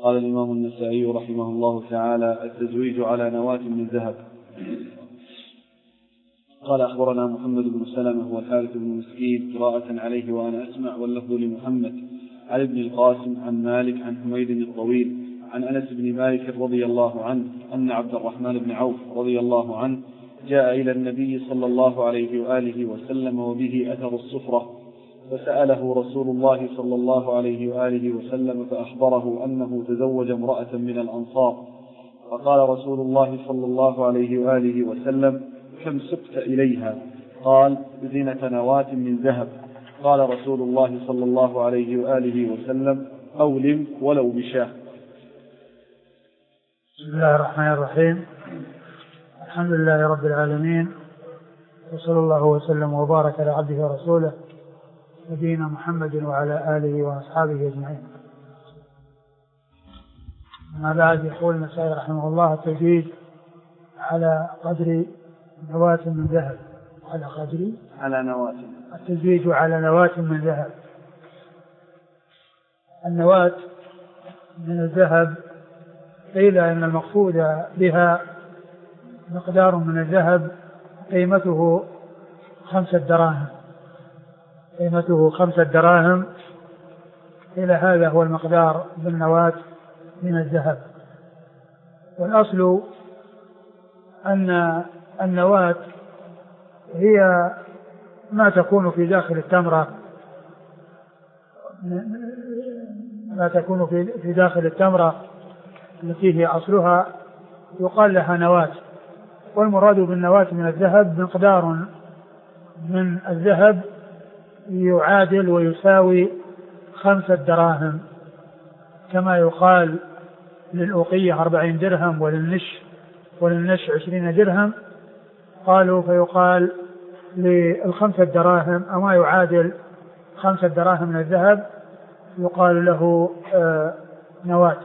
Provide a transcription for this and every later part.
قال الإمام النسائي رحمه الله تعالى: التزويج على نواة من ذهب. قال: أخبرنا محمد بن سلمة هو الحارث بن مسكين قراءة عليه وأنا أسمع، واللفظ لمحمد عن ابن القاسم عن مالك عن حميد الطويل عن أنس بن مالك رضي الله عنه أن عبد الرحمن بن عوف رضي الله عنه جاء إلى النبي صلى الله عليه وآله وسلم وبه أثر الصفرة، فسأله رسول الله صلى الله عليه وآله وسلم فأخبره أنه تزوج امرأة من الأنصار، فقال رسول الله صلى الله عليه وآله وسلم: كم سقت إليها؟ قال: زينة نواة من ذهب. قال رسول الله صلى الله عليه وآله وسلم: أولم ولو بشاه. بسم الله الرحمن الرحيم. الحمد لله رب العالمين، وصلى الله وسلم وبارك على عبده ورسوله نبينا محمد وعلى آله وأصحابه أجمعين. أما بعد، يقول النسائي رحمه الله: التزويج على قدر نواة من ذهب. على نواة. التزويج على نواة من ذهب. النواة من الذهب قيل أن المقصود بها مقدار من الذهب قيمته 5 دراهم. قيمته 5 دراهم، إلى هذا هو المقدار بالنواة من الذهب. والأصل أن النواة هي ما تكون في داخل التمرة، ما تكون في داخل التمرة التي هي أصلها يقال لها نواة. والمراد بالنواة من الذهب مقدار من الذهب يعادل ويساوي 5 دراهم، كما يقال للأوقية 40 درهم وللنش 20 درهم. قالوا فيقال لل5 دراهم أما يعادل 5 دراهم من الذهب يقال له نواة.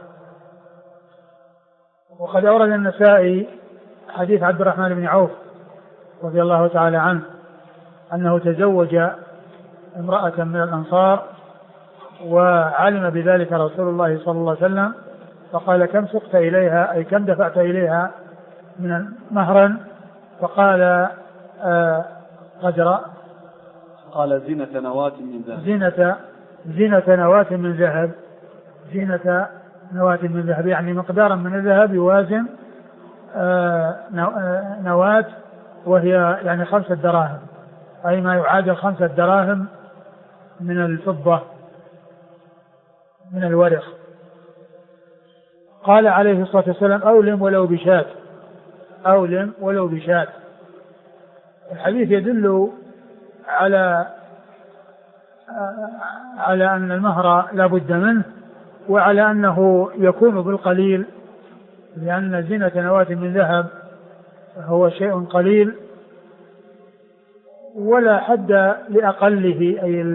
وقد أورد النسائي حديث عبد الرحمن بن عوف رضي الله تعالى عنه أنه تزوج امرأة من الأنصار، وعلم بذلك رسول الله صلى الله عليه وسلم، فقال: كم سقت إليها؟ أي كم دفعت إليها من مهرا؟ فقال: قدر. قال: زينة نواة من ذهب. زينة نواة من ذهب. زينة نواة من ذهب، يعني مقدارا من الذهب يوازن نواة، وهي يعني 5 دراهم، أي ما يعادل 5 دراهم من الفضة من الورق. قال عليه الصلاة والسلام: أولم ولو بشاة. أولم ولو بشاة. الحديث يدل على أن المهر لا بد منه، وعلى أنه يكون بالقليل، لأن زينة نواة من ذهب هو شيء قليل ولا حد لأقله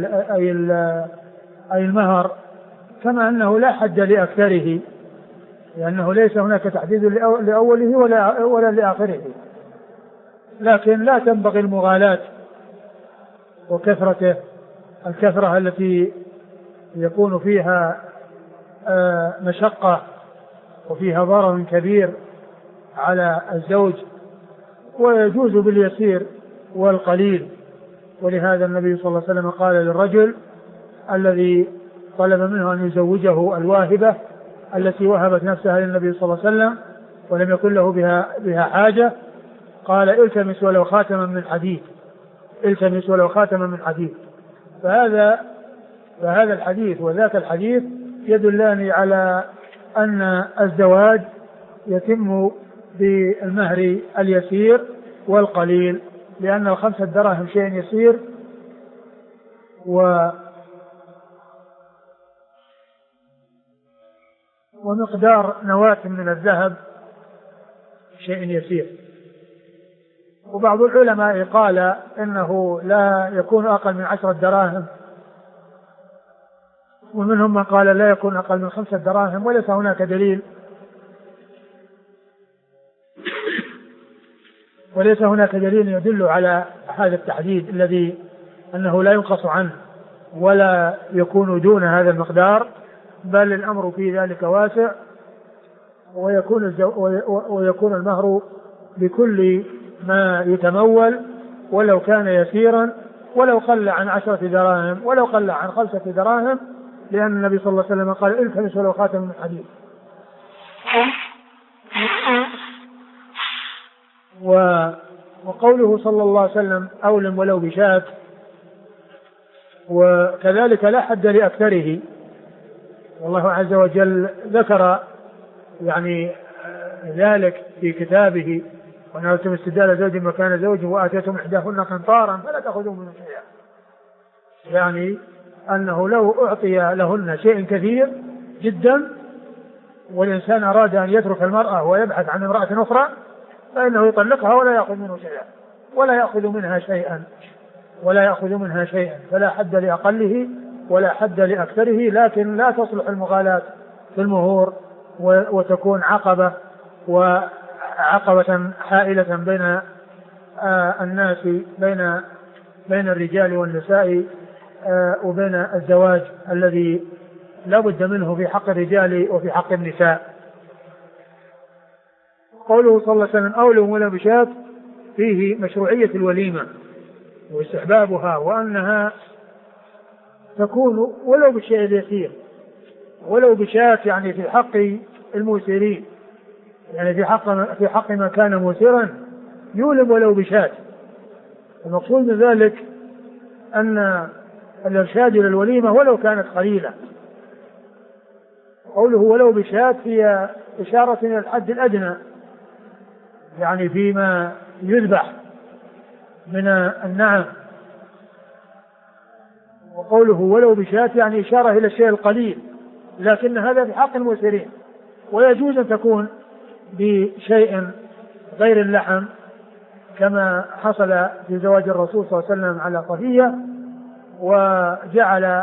أي المهر، كما أنه لا حد لأكثره، لأنه ليس هناك تحديد لأوله ولا لآخره. لكن لا تنبغي المغالاة وكثرته، الكثرة التي يكون فيها مشقة وفيها ضرر كبير على الزوج، ويجوز باليسير والقليل. ولهذا النبي صلى الله عليه وسلم قال للرجل الذي طلب منه أن يزوجه الواهبة التي وهبت نفسها للنبي صلى الله عليه وسلم ولم يكن له بها حاجة، قال: التمس ولو خاتما من حديد. التمس ولو خاتما من حديد. فهذا الحديث وذاك الحديث يدلان على أن الزواج يتم بالمهر اليسير والقليل، لأن 5 دراهم شيء يسير، ومقدار نواة من الذهب شيء يسير. وبعض العلماء قال إنه لا يكون أقل من 10 دراهم، ومنهم من قال لا يكون أقل من 5 دراهم، وليس هناك دليل يدل على هذا التحديد الذي أنه لا ينقص عنه ولا يكون دون هذا المقدار، بل الأمر في ذلك واسع، ويكون المهر بكل ما يتمول ولو كان يسيرا، ولو قل عن 10 دراهم، ولو قل عن 5 دراهم، لأن النبي صلى الله عليه وسلم قال التمس ولو خاتم من حديد. وقوله صلى الله عليه وسلم أولم ولو بشاة، وكذلك لا حد لأكثره، والله عز وجل ذكر يعني ذلك في كتابه: ونالتم استبدال زوج مكان زوج وآتيتم إحداهن قنطارا فلا تأخذوا منه شيئا، يعني أنه لو أعطي لهن شيء كثير جدا والإنسان أراد أن يترك المرأة ويبحث عن امرأة أخرى فإنه يطلقها ولا يأخذ منه شيئا، ولا يأخذ منها شيئا، فلا حد لأقله ولا حد لأكثره. لكن لا تصلح المغالاة في المهور وتكون عقبة حائلة بين الناس، بين الرجال والنساء، وبين الزواج الذي لا بد منه في حق الرجال وفي حق النساء. قوله صلى الله عليه وسلم أولم ولو بشاة فيه مشروعية الوليمة واستحبابها، وأنها تكون ولو بالشيء اليسير، ولو بشاة يعني في حق الموسرين، يعني في حق ما كان موسرا يولم ولو بشاة. المقصود من ذلك أن الإرشاد إلى الوليمة ولو كانت قليلة. قوله ولو بشاة هي إشارة إلى الحد الأدنى، يعني فيما يذبح من النعم. وقوله ولو بشاة يعني إشارة إلى الشيء القليل، لكن هذا في حق الموسرين، ويجوز أن تكون بشيء غير اللحم، كما حصل في زواج الرسول صلى الله عليه وسلم على صفية، وجعل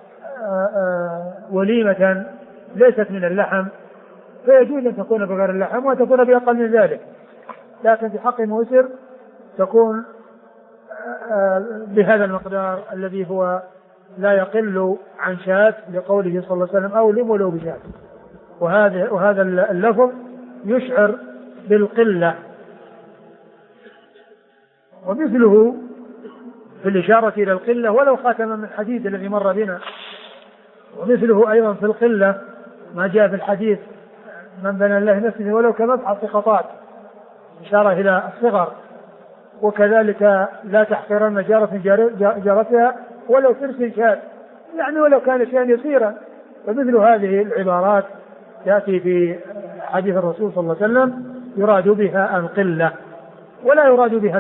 وليمة ليست من اللحم، فيجوز أن تكون بغير اللحم وتكون بأقل من ذلك. لكن في حق الموسر تكون بهذا المقدار الذي هو لا يقل عن شاة، لقوله صلى الله عليه وسلم أولم ولو بشاة. وهذا اللفظ يشعر بالقلة، ومثله في الإشارة إلى القلة ولو خاتما من حديد الذي مر بنا، ومثله أيضا في القلة ما جاء في الحديث من بنى الله مسجدا ولو كمبحث قطات، إشارة إلى الصغر. وكذلك لا تحقرن جارة جارتها ولو فرس شاة، يعني ولو كان شيئا يسيرا. ومثل هذه العبارات تأتي في حديث الرسول صلى الله عليه وسلم يراد بها القلة ولا يراد بها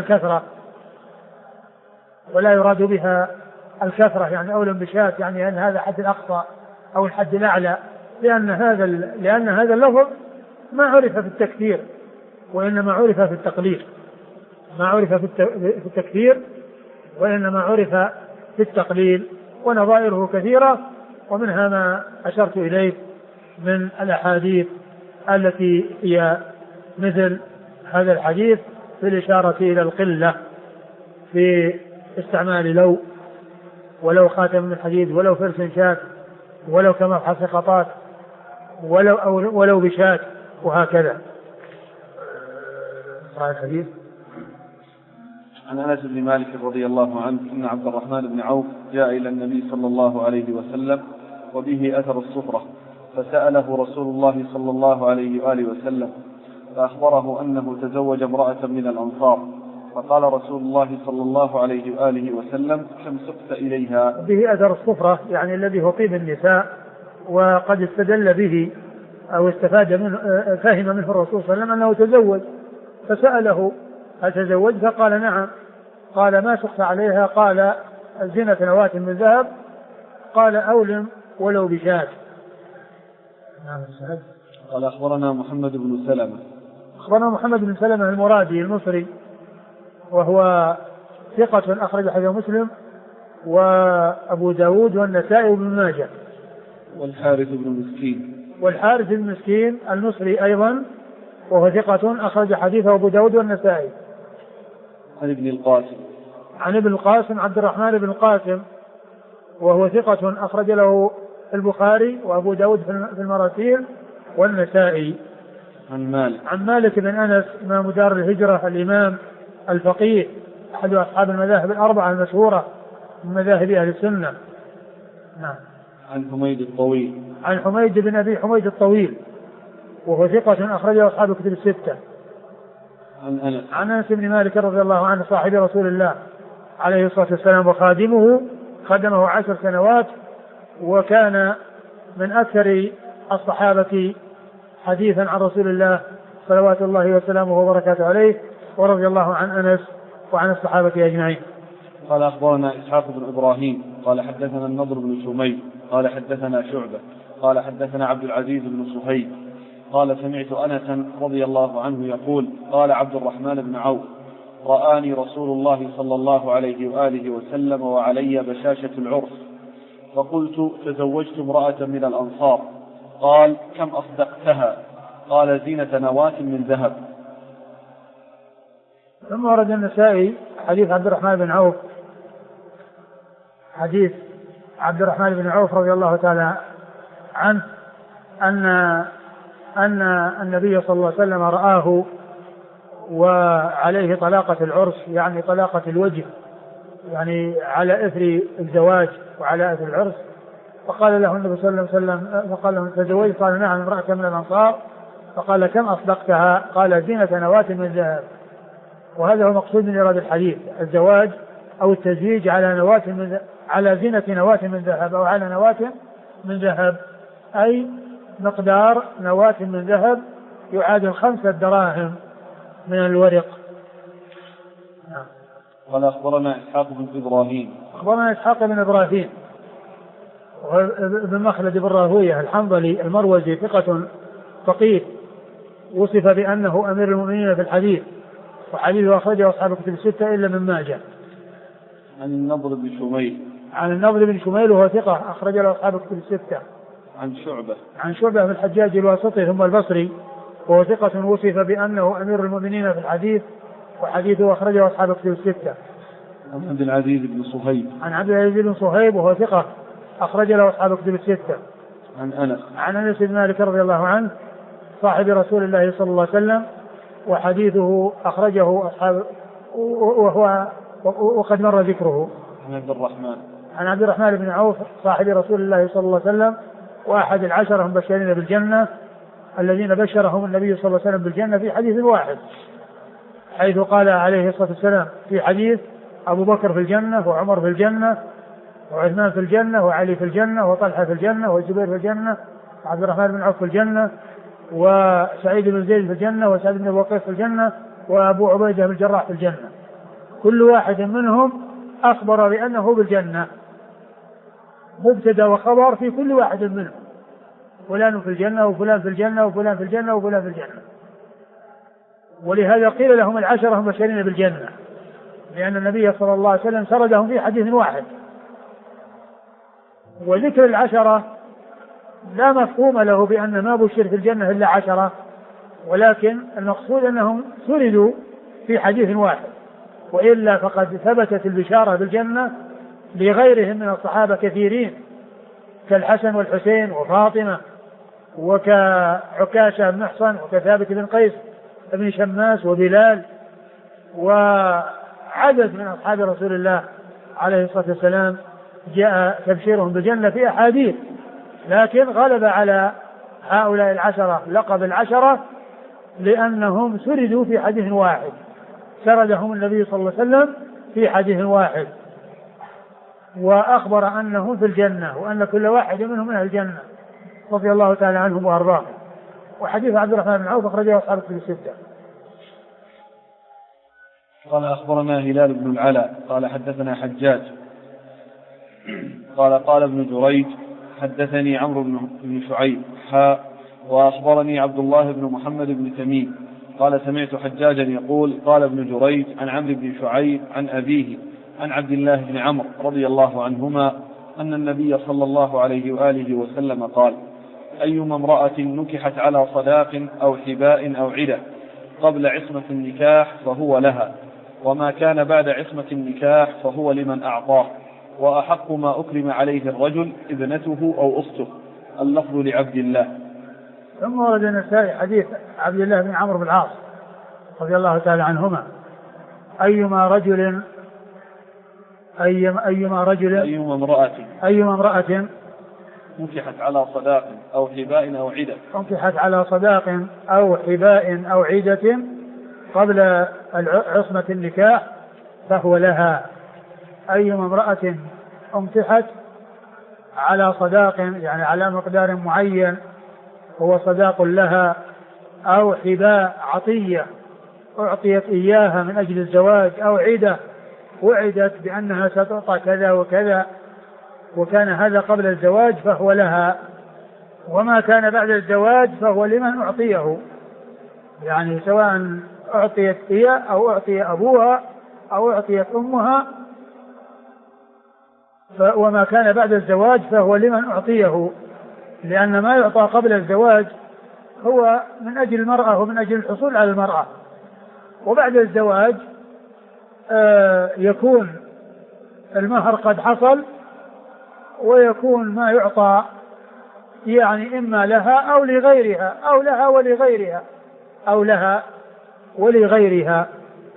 الكثرة، يعني أولم بشاة يعني أن هذا حد الأقصى أو الحد الأعلى، لأن هذا اللفظ ما عرف في التكثير وإنما عرف في التقليل، ما عرف في التكثير وإنما عرف في التقليل، ونظائره كثيرة، ومنها ما أشرت إليه من الأحاديث التي هي مثل هذا الحديث في الإشارة إلى القلة في استعمال ولو خاتم من حديد ولو فرس شاة ولو كمبحث قطات ولو بشاة، وهكذا. الحديث عن أنس بن مالك رضي الله عنه أن عبد الرحمن بن عوف جاء إلى النبي صلى الله عليه وسلم وبه أثر الصفرة، فسأله رسول الله صلى الله عليه وآله وسلم فأخبره أنه تزوج امرأة من الأنصار، فقال رسول الله صلى الله عليه وآله وسلم كم سقت إليها؟ به أثر الصفرة يعني الذي هو طيب النساء، وقد استدل به أو استفاد منه، فهم منه الرسول صلى الله عليه وسلم أنه تزوج، فسأله هل تزوج؟ فقال نعم. قال ما سقت عليها؟ قال زينة نواة من ذهب. قال أولم ولو بشاة. قال أخبرنا محمد بن سلمة. أخبرنا محمد بن سلمة المرادي المصري، وهو ثقة أخرج حديث مسلم وأبو داود والنسائي وابن ماجه. والحارث بن مسكين المصري أيضا، وهو ثقة أخرج حديثه أبو داود والنسائي. عن ابن القاسم عبد الرحمن بن القاسم، وهو ثقة أخرج له البخاري وأبو داود في المراسيل والنسائي. عن مالك بن أنس إمام دار الهجرة الإمام الفقيه أحد أصحاب المذاهب الأربعة المشهورة من مذاهب أهل السنة. نعم. عن حميد الطويل. عن حميد بن أبي حميد الطويل وهو ثقة أخرجه أصحاب الكتب الستة. عن أنس بن مالك رضي الله عنه صاحب رسول الله عليه الصلاة والسلام وخادمه، خدمه 10 سنوات، وكان من أكثر الصحابة حديثا عن رسول الله صلوات الله وسلامه وبركاته عليه، ورضي الله عن أنس وعن الصحابة أجمعين. قال أخبرنا إسحاق بن إبراهيم قال حدثنا النضر بن شميل قال حدثنا شعبة قال حدثنا عبد العزيز بن صهيب قال سمعت أنسا رضي الله عنه يقول قال عبد الرحمن بن عوف رآني رسول الله صلى الله عليه وآله وسلم وعلي بشاشة العرس، فقلت تزوجت امرأة من الأنصار، قال كم أصدقتها؟ قال زينة نواة من ذهب. ثم ورد النسائي حديث عبد الرحمن بن عوف، حديث عبد الرحمن بن عوف رضي الله تعالى عنه أن النبي صلى الله عليه وسلم رآه وعليه طلاقة العرس، يعني طلاقة الوجه، يعني على إثر الزواج وعلى إثر العرس. فقال له النبي صلى الله عليه وسلم فقال له تزوجت؟ قال نعم امرأة من الأنصار. فقال كم أصدقتها؟ قال زينة نواة من ذهب. وهذا هو مقصود من إرادة الحديث، الزواج أو التزويج على زينة نواة من ذهب، أو على نواة من ذهب، أي مقدار نواة من ذهب يعادل 5 دراهم من الورق. قال أخبرنا إسحاق بن إبراهيم. أخبرنا إسحاق بن إبراهيم بن مخلد بن راهويه الحنظلي المروزي ثقة فقيه، وصف بأنه أمير المؤمنين في الحديث، وحديثه أخرجه أصحاب الكتب الستة إلا من ماجه. عن النضر بن شميل. عن النضر بن شميل وهو ثقة أخرج له أصحاب الكتب الستة. عن شعبة بن الحجاج الواسطي ثم البصري وهو ثقة وصف بأنه أمير المؤمنين في الحديث، وحديثه أخرجه أصحاب الكتب الستة. عن عبد العزيز بن صهيب. عن عبد العزيز بن صهيب وهو ثقة أخرج له أصحاب الكتب الستة. عن أنس بن مالك رضي الله عنه صاحب رسول الله صلى الله عليه وسلم، وحديثه أخرجه أصحاب وقد مر ذكره. عن عبد الرحمن بن عوف صاحب رسول الله صلى الله عليه وسلم وأحد 10 المبشرين بالجنة الذين بشرهم النبي صلى الله عليه وسلم بالجنة في حديث واحد، حيث قال عليه الصلاة والسلام في حديث أبو بكر في الجنة، وعمر في الجنة، وعثمان في الجنة، وعلي في الجنة، وطلحة في الجنة، والزبير في الجنة، وعبد الرحمن بن عوف في الجنة، وسعيد بن زيد في الجنة، وسعد بن وقيص في الجنة، وأبو عبيدة بن الجراح في الجنة. كل واحد منهم أخبر بأنه بالجنة، مبتدا وخبر في كل واحد منهم، فلان في الجنة وفلان في الجنة وفلان في الجنة وفلان في الجنة. ولهذا قيل لهم 10 المبشرين بالجنة، لأن النبي صلى الله عليه وسلم سردهم في حديث واحد. وذكر 10 لا مفهوم له بأن ما بشر في الجنة إلا 10، ولكن المقصود أنهم سردوا في حديث واحد، وإلا فقد ثبتت البشارة بالجنة لغيرهم من الصحابة كثيرين، كالحسن والحسين وفاطمة، وكعكاشة بن محصن، وكثابت بن قيس بن شماس، وبلال، وعدد من أصحاب رسول الله عليه الصلاة والسلام جاء تبشيرهم بالجنة في أحاديث، لكن غلب على هؤلاء 10 لقب 10 لأنهم سردوا في حديث واحد، سردهم النبي صلى الله عليه وسلم في حديث واحد، وأخبر أنهم في الجنة، وأن كل واحد منهم من الجنة رضي الله تعالى عنهم وأرضاهم. وحديث عبد الرحمن بن عوف أخرجه أصحاب الكتب الستة. قال أخبرنا هلال بن العلاء قال حدثنا حجاج قال ابن جريج حدثني عمرو بن شعيب وأخبرني عبد الله بن محمد بن تميم قال سمعت حجاجا يقول قال ابن جريج عن عمرو بن شعيب عن أبيه عن عبد الله بن عمرو رضي الله عنهما أن النبي صلى الله عليه وآله وسلم قال أيما امرأة نكحت على صداق أو حباء أو عدة قبل عصمة النكاح فهو لها، وما كان بعد عصمة النكاح فهو لمن أعطاه، وأحق ما أكرم عليه الرجل ابنته أو أخته. اللفظ لعبد الله. ثم ورد النسائي حديث عبد الله بن عمرو بن العاص رضي الله تعالى عنهما: أيما امرأة نكحت على صداق أو حباء أو عدة أو عدة قبل عصمة النكاح فهو لها. أيما امرأة أمتحت على صداق يعني على مقدار معين هو صداق لها، أو حباء عطية أعطيت إياها من أجل الزواج، أو عدة وعدت بأنها ستعطى كذا وكذا وكان هذا قبل الزواج فهو لها. وما كان بعد الزواج فهو لمن أعطيه، يعني سواء أعطيت هي أو أعطي أبوها أو أعطيت أمها، وما كان بعد الزواج فهو لمن أعطيه، لأن ما يعطى قبل الزواج هو من أجل المرأة ومن أجل الحصول على المرأة، وبعد الزواج يكون المهر قد حصل ويكون ما يعطى يعني إما لها أو لغيرها أو لها ولغيرها أو لها ولغيرها.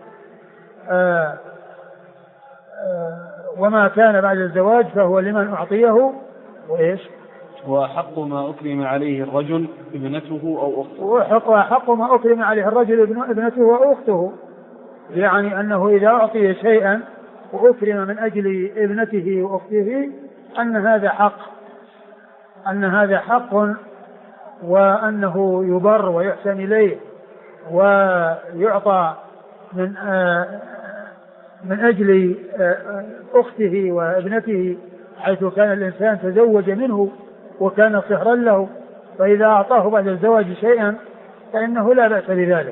وما كان بعد الزواج فهو لمن أعطيه وإيش؟ وأحق ما أكرم عليه الرجل ابنته أو أخته. وأحق ما أكرم عليه الرجل ابنته أو أخته، يعني أنه إذا أعطي شيئا وأكرم من أجل ابنته وأخته أن هذا حق وأنه يبر ويحسن إليه ويعطى من أجل أخته وابنته، حيث كان الإنسان تزوج منه وكان صهرا له، فإذا أعطاه بعد الزواج شيئا فإنه لا بأس بذلك.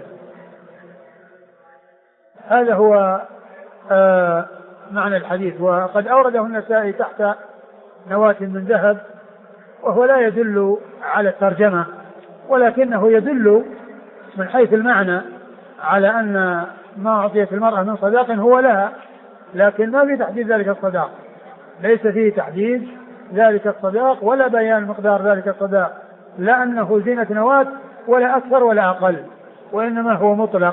هذا هو معنى الحديث. وقد أورده النسائي تحت نواة من ذهب، وهو لا يدل على الترجمة، ولكنه يدل من حيث المعنى على أن ما أعطيت المرأة من صداق هو لها، لكن ما في تحديد ذلك الصداق، ليس فيه تحديد ذلك الصداق ولا بيان مقدار ذلك الصداق، لا أنه زينة نواة ولا أكثر ولا أقل، وإنما هو مطلق.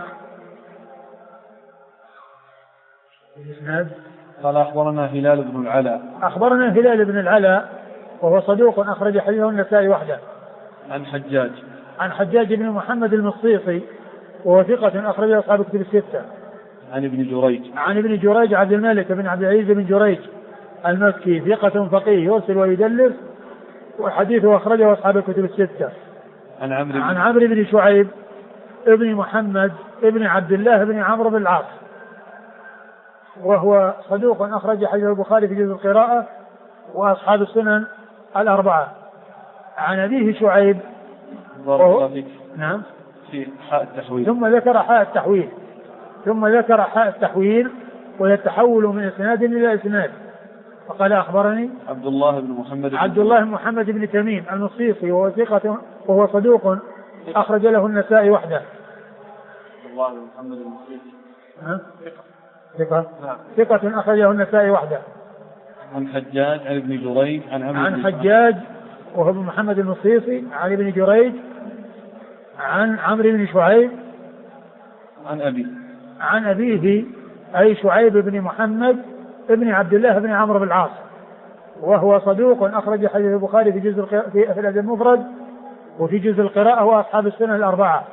قال أخبرنا هلال بن العلاء وهو صدوق أخرج حديثه النسائي وحده. عن حجاج بن محمد المصيصي وهو ثقة أخرج أصحاب الكتب الستة. عن ابن جريج عبد الملك بن عبد العزيز بن جريج المكي ثقة فقيه يرسل ويدلس، وحديثه أخرجه أصحاب الكتب الستة. عن عمرو بن شعيب ابن محمد ابن عبد الله بن عمرو بن العاص وهو صدوق أخرج حديث البخاري في جزء القراءة وأصحاب السنن الأربعة. عن أبيه شعيب نعم في حاء التحويل، ثم ذكر حاء التحويل ويتحول من إسناد إلى إسناد، فقال أخبرني عبد الله بن محمد بن تميم المصيصي وهو ثقة وهو صدوق أخرج له النسائي وحده. عبد الله بن محمد المصيصي ثقة أخرجه النسائي وحده. عن حجاج عن ابن جريج عن حجاج وهو ابن محمد المصيصي عن ابن جريج عن عمرو بن شعيب عن أبيه أي شعيب بن محمد ابن عبد الله بن عمرو بن العاص وهو صدوق أخرج حديث البخاري في الأدب المفرد وفي جزء القراءة وأصحاب السنن الأربعة.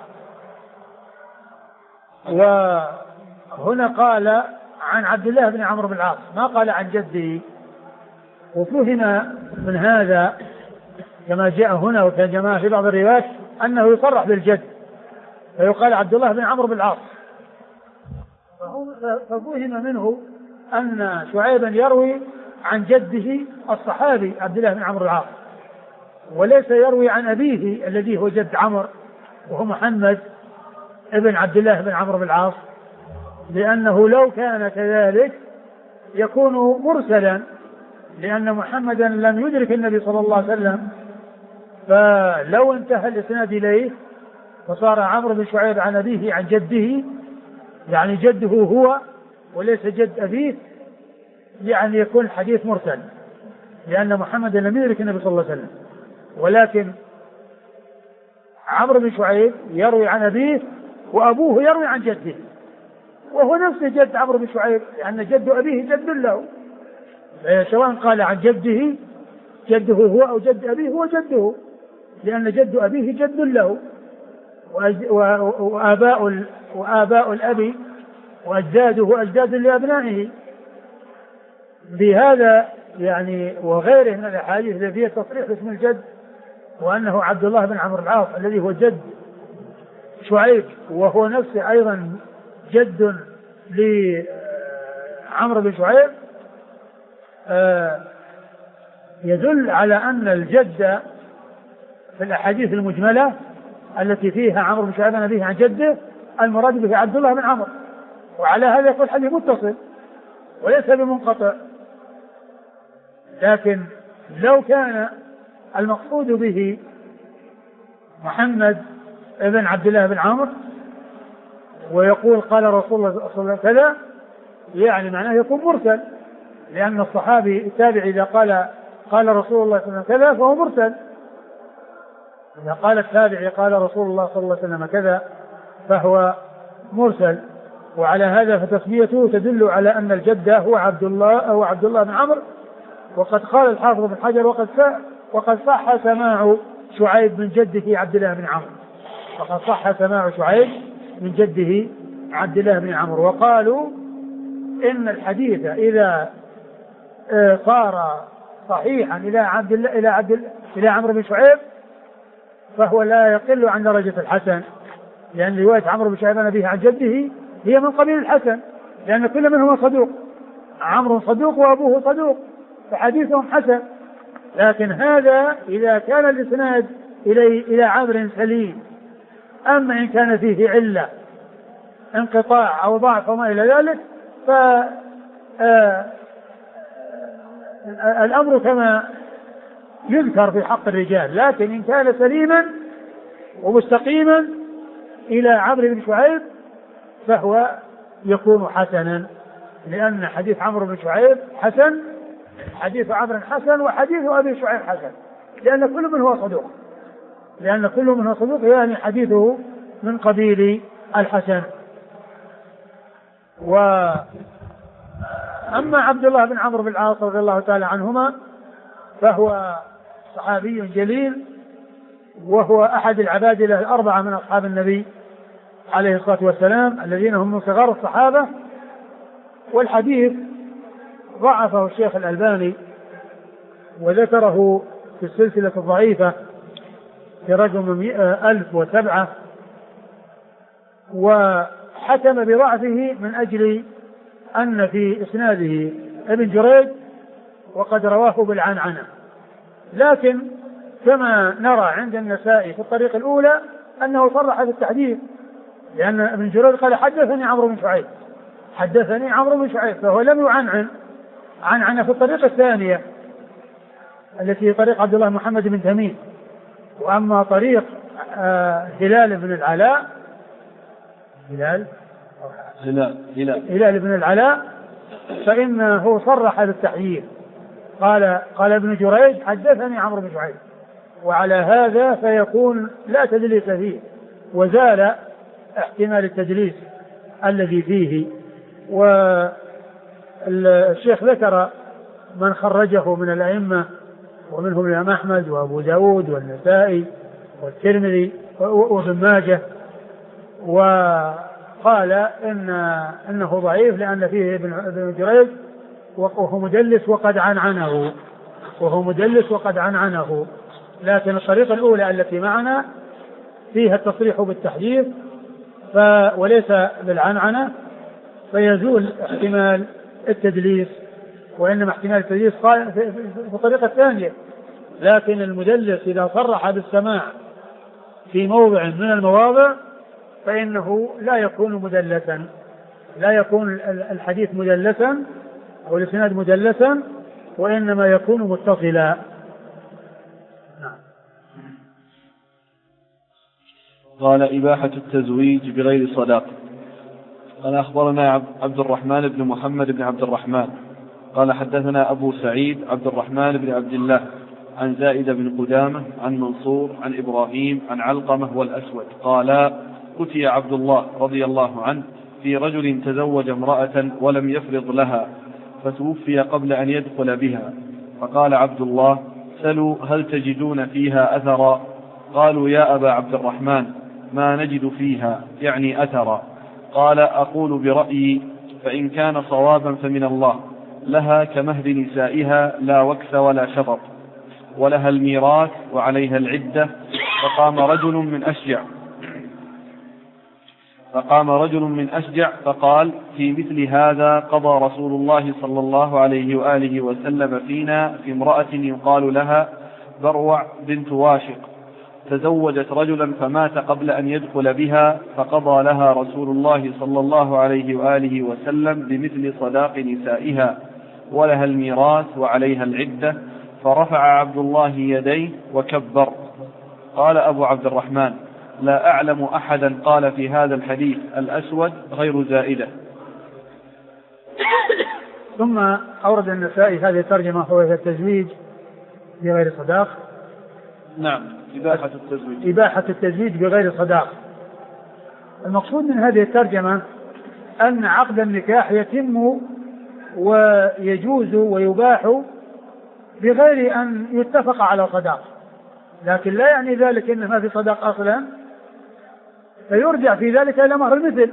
وهنا قال عن عبد الله بن عمرو بن العاص، ما قال عن جده، وفهم من هذا كما جاء هنا وكان جماعة في بعض الروايات أنه يصرح بالجد فيقال عبد الله بن عمرو بن العاص، ففهم منه أن شعيبا يروي عن جده الصحابي عبد الله بن عمرو بن العاص، وليس يروي عن أبيه الذي هو جد عمرو وهو محمد ابن عبد الله بن عمرو بن العاص، لأنه لو كان كذلك يكون مرسلا، لأن محمدا لم يدرك النبي صلى الله عليه وسلم، فلو انتهى الإسناد إليه فصار عمرو بن شعيب عن أبيه عن جده، يعني جده هو وليس جد أبيه، يعني يكون الحديث مرسل، لأن محمد لم يدرك النبي صلى الله عليه وسلم، ولكن عمرو بن شعيب يروي عن أبيه وأبوه يروي عن جده، وهو نفسه جد عمرو بن شعيب، لأن جد أبيه جد له، سواء قال عن جده جده هو أو جد أبيه هو جده، لأن جد أبيه جد له، وآباء الأب وأجداده أجداد لأبنائه. بهذا يعني وغيره من الأحاديث التي فيها تصريح باسم الجد، وأنه عبد الله بن عمرو العاص الذي هو جد شعيب، وهو نفسه أيضا جد لعمرو بن شعيب، يدل على أن الجد في الأحاديث المجملة التي فيها عمرو بن شعيب عن أبيه عن جده المراد به عبد الله بن عمرو، وعلى هذا يكون الحديث متصل وليس بمنقطع. لكن لو كان المقصود به محمد ابن عبد الله بن عمرو ويقول قال رسول الله صلى الله عليه وسلم كذا، يعني معناه يكون مرسل، لأن الصحابي التابعي إذا قال رسول الله صلى الله عليه وسلم كذا فهو مرسل. إذا قال التابعي قال رسول الله صلى الله عليه وسلم كذا فهو مرسل. وعلى هذا فتسميته تدل على أن الجد هو عبد الله بن عمرو. وقد قال الحافظ بن حجر وقد صح سماع شعيب من جده عبد الله بن عمرو، وقد صح سماع شعيب من جده عبد الله بن عمرو. وقالوا إن الحديث إذا صار صحيحا إلى عمرو بن شعيب فهو لا يقل عن درجة الحسن، لأن رواية عمرو بن شعيب عن أبيه عن جده هي من قبيل الحسن، لأن كل منهما صدوق، عمرو صدوق وأبوه صدوق، فحديثهم حسن. لكن هذا إذا كان الإسناد إلى عمرو سليم. أما إن كان فيه علة انقطاع أو ضعف وما إلى ذلك الأمر كما يذكر في حق الرجال. لكن إن كان سليما ومستقيما إلى عمرو بن شعيب فهو يكون حسنا، لأن حديث عمرو بن شعيب حسن، حديث عمرو حسن، وحديث أبي شعيب حسن، لأن كل منه هو صدوق، يعني حديثه من قبيل الحسن. وأما عبد الله بن عمرو بن العاص رضي الله تعالى عنهما فهو صحابي جليل، وهو أحد العبادلة الأربعة من أصحاب النبي عليه الصلاة والسلام الذين هم من صغار الصحابة. والحديث ضعفه الشيخ الألباني وذكره في السلسلة الضعيفة في رقم 1007، وحكم بضعفه من أجل أن في إسناده ابن جريج وقد رواه بالعنعنة. لكن كما نرى عند النسائي في الطريق الأولى أنه صرح في التحديث، لأن ابن جريج قال حدثني عمرو بن شعيب، فهو لم يعنعن في الطريقة الثانية التي هي طريق عبد الله محمد بن تميم. وأما طريق هلال بن العلاء فإنه صرح بالتحديث، قال ابن جريج حدثني عمرو بن شعيب، وعلى هذا فيكون لا تدليس فيه، وزال احتمال التدليس الذي فيه. والشيخ ذكر من خرجه من الأئمة، ومنهم الإمام أحمد وأبو داود والنسائي والترمذي وابن ماجه، وقال إنه ضعيف لأن فيه ابن جريج وهو مدلس وقد عنعنه. لكن الطريقة الأولى التي معنا فيها التصريح بالتحديث وليس بالعنعنة، فيزول احتمال التدليس، وإنما احتمال التدليس في الطريقة الثانية. لكن المدلس إذا صرح بالسماع في موضع من المواضع فإنه لا يكون الحديث مدلسا أو الإسناد مدلسا، وإنما يكون متصلا. قال إباحة التزويج بغير صداق. قال أخبرنا عبد الرحمن بن محمد بن عبد الرحمن قال حدثنا أبو سعيد عبد الرحمن بن عبد الله عن زائد بن قدامة عن منصور عن إبراهيم عن علقمة والأسود قال أتي عبد الله رضي الله عنه في رجل تزوج امرأة ولم يفرض لها فتوفي قبل أن يدخل بها، فقال عبد الله سلوا هل تجدون فيها أثرا؟ قالوا يا أبا عبد الرحمن ما نجد فيها يعني أثرا. قال أقول برأيي فإن كان صوابا فمن الله، لها كمهر نسائها لا وكس ولا شطط، ولها الميراث وعليها العدة. فقام رجل من أشجع فقال في مثل هذا قضى رسول الله صلى الله عليه وآله وسلم فينا في امرأة يقال لها بروع بنت واشق تزوجت رجلا فمات قبل أن يدخل بها، فقضى لها رسول الله صلى الله عليه وآله وسلم بمثل صداق نسائها، ولها الميراث وعليها العدة. فرفع عبد الله يديه وكبر. قال أبو عبد الرحمن لا أعلم أحدا قال في هذا الحديث الأسود غير زائدة. ثم أورد النسائي هذه الترجمة هو التزويج بغير صداق. نعم، إباحة التزويج بغير صداق. المقصود من هذه الترجمة أن عقد النكاح يتم ويجوز ويباح بغير أن يتفق على صداق، لكن لا يعني ذلك إن ما في صداق أصلا، فيرجع في ذلك إلى مهر المثل،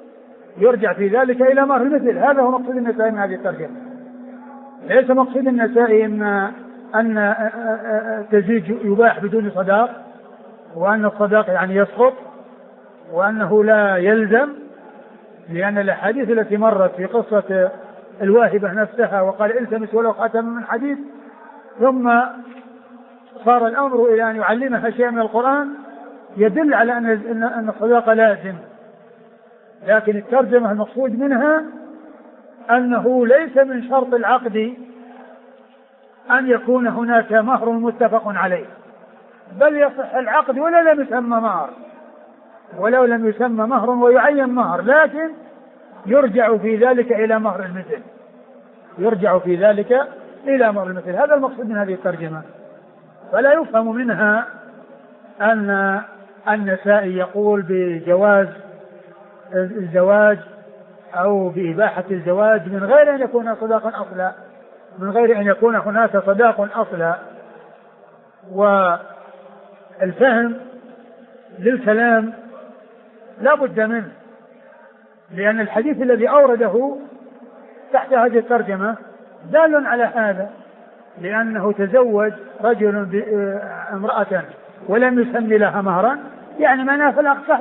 هذا هو مقصود النسائي من هذه الترجمة. ليس مقصود النسائي أن التزويج يباح بدون صداق، وأن الصداق يعني يسقط، وأنه لا يلزم، لأن الأحاديث التي مرت في قصة الواهبة نفسها وقال التمس ولو خاتم من حديد، ثم صار الأمر إلى أن يعلمها شيئا من القرآن يدل على أن الصداق لازم. لكن الترجمة المقصود منها أنه ليس من شرط العقد أن يكون هناك مهر متفق عليه، بل يصح العقد ولو لم يسمى مهر ويعين مهر، لكن يرجع في ذلك إلى مهر المثل. هذا المقصود من هذه الترجمة. فلا يفهم منها أن النسائي يقول بجواز الزواج أو بإباحة الزواج من غير أن يكون صداقا أصلا، من غير أن يكون هناك صداق أصلا. والفهم للكلام لا بد منه، لأن الحديث الذي أورده تحت هذه الترجمة دال على هذا، لأنه تزوج رجل امرأة ولم يسمي لها مهرا، يعني معناه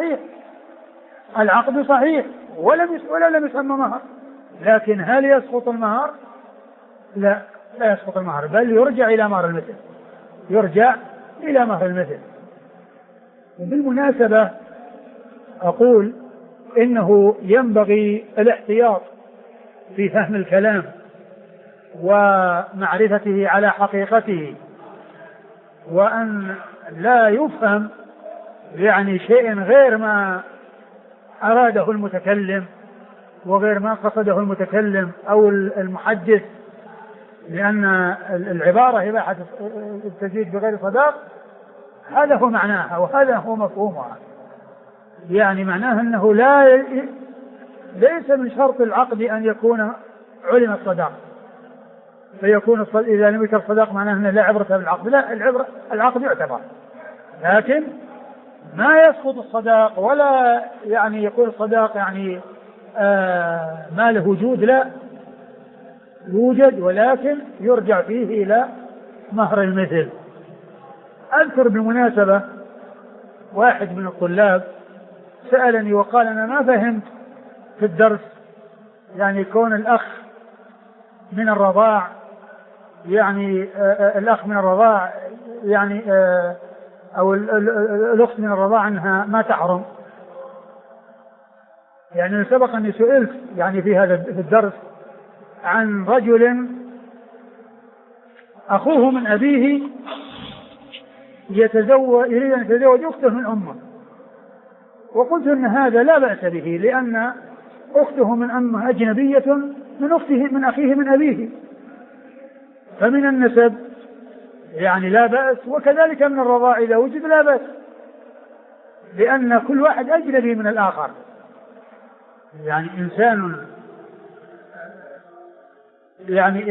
العقد صحيح ولم يسمى مهر. لكن هل يسقط المهر؟ لا يسقط المهر، بل يرجع إلى مهر المثل. وبالمناسبة أقول إنه ينبغي الاحتياط في فهم الكلام ومعرفته على حقيقته، وأن لا يفهم يعني شيء غير ما أراده المتكلم وغير ما قصده المتكلم أو المحدث، لأن العبارة إباحة التزويج بغير صداق هذا هو معناها وهذا هو مفهومها، يعني معناها أنه ليس من شرط العقد أن يكون علم الصداق، فيكون إذا لم يذكر الصداق معناه أنه لا عبرة بالعقد، لا، العقد يعتبر، لكن ما يسقط الصداق ولا يعني يكون الصداق يعني ما له وجود، لا يوجد، ولكن يرجع فيه إلى مهر المثل. أذكر بالمناسبة واحد من الطلاب سألني وقال أنا ما فهمت في الدرس يعني كون الأخ من الرضاع، يعني الأخ من الرضاع يعني أو الأخت من الرضاع أنها ما تحرم. يعني سبق أني سئلت يعني في هذا الدرس عن رجل أخوه من أبيه يريد أن يتزوج أخته من أمه، وقلت أن هذا لا بأس به، لأن أخته من أمه أجنبية من أخته من أخيه من أبيه، فمن النسب يعني لا بأس، وكذلك من الرضاع إذا وجد لا بأس، لأن كل واحد أجنبي من الآخر. يعني إنسان يعني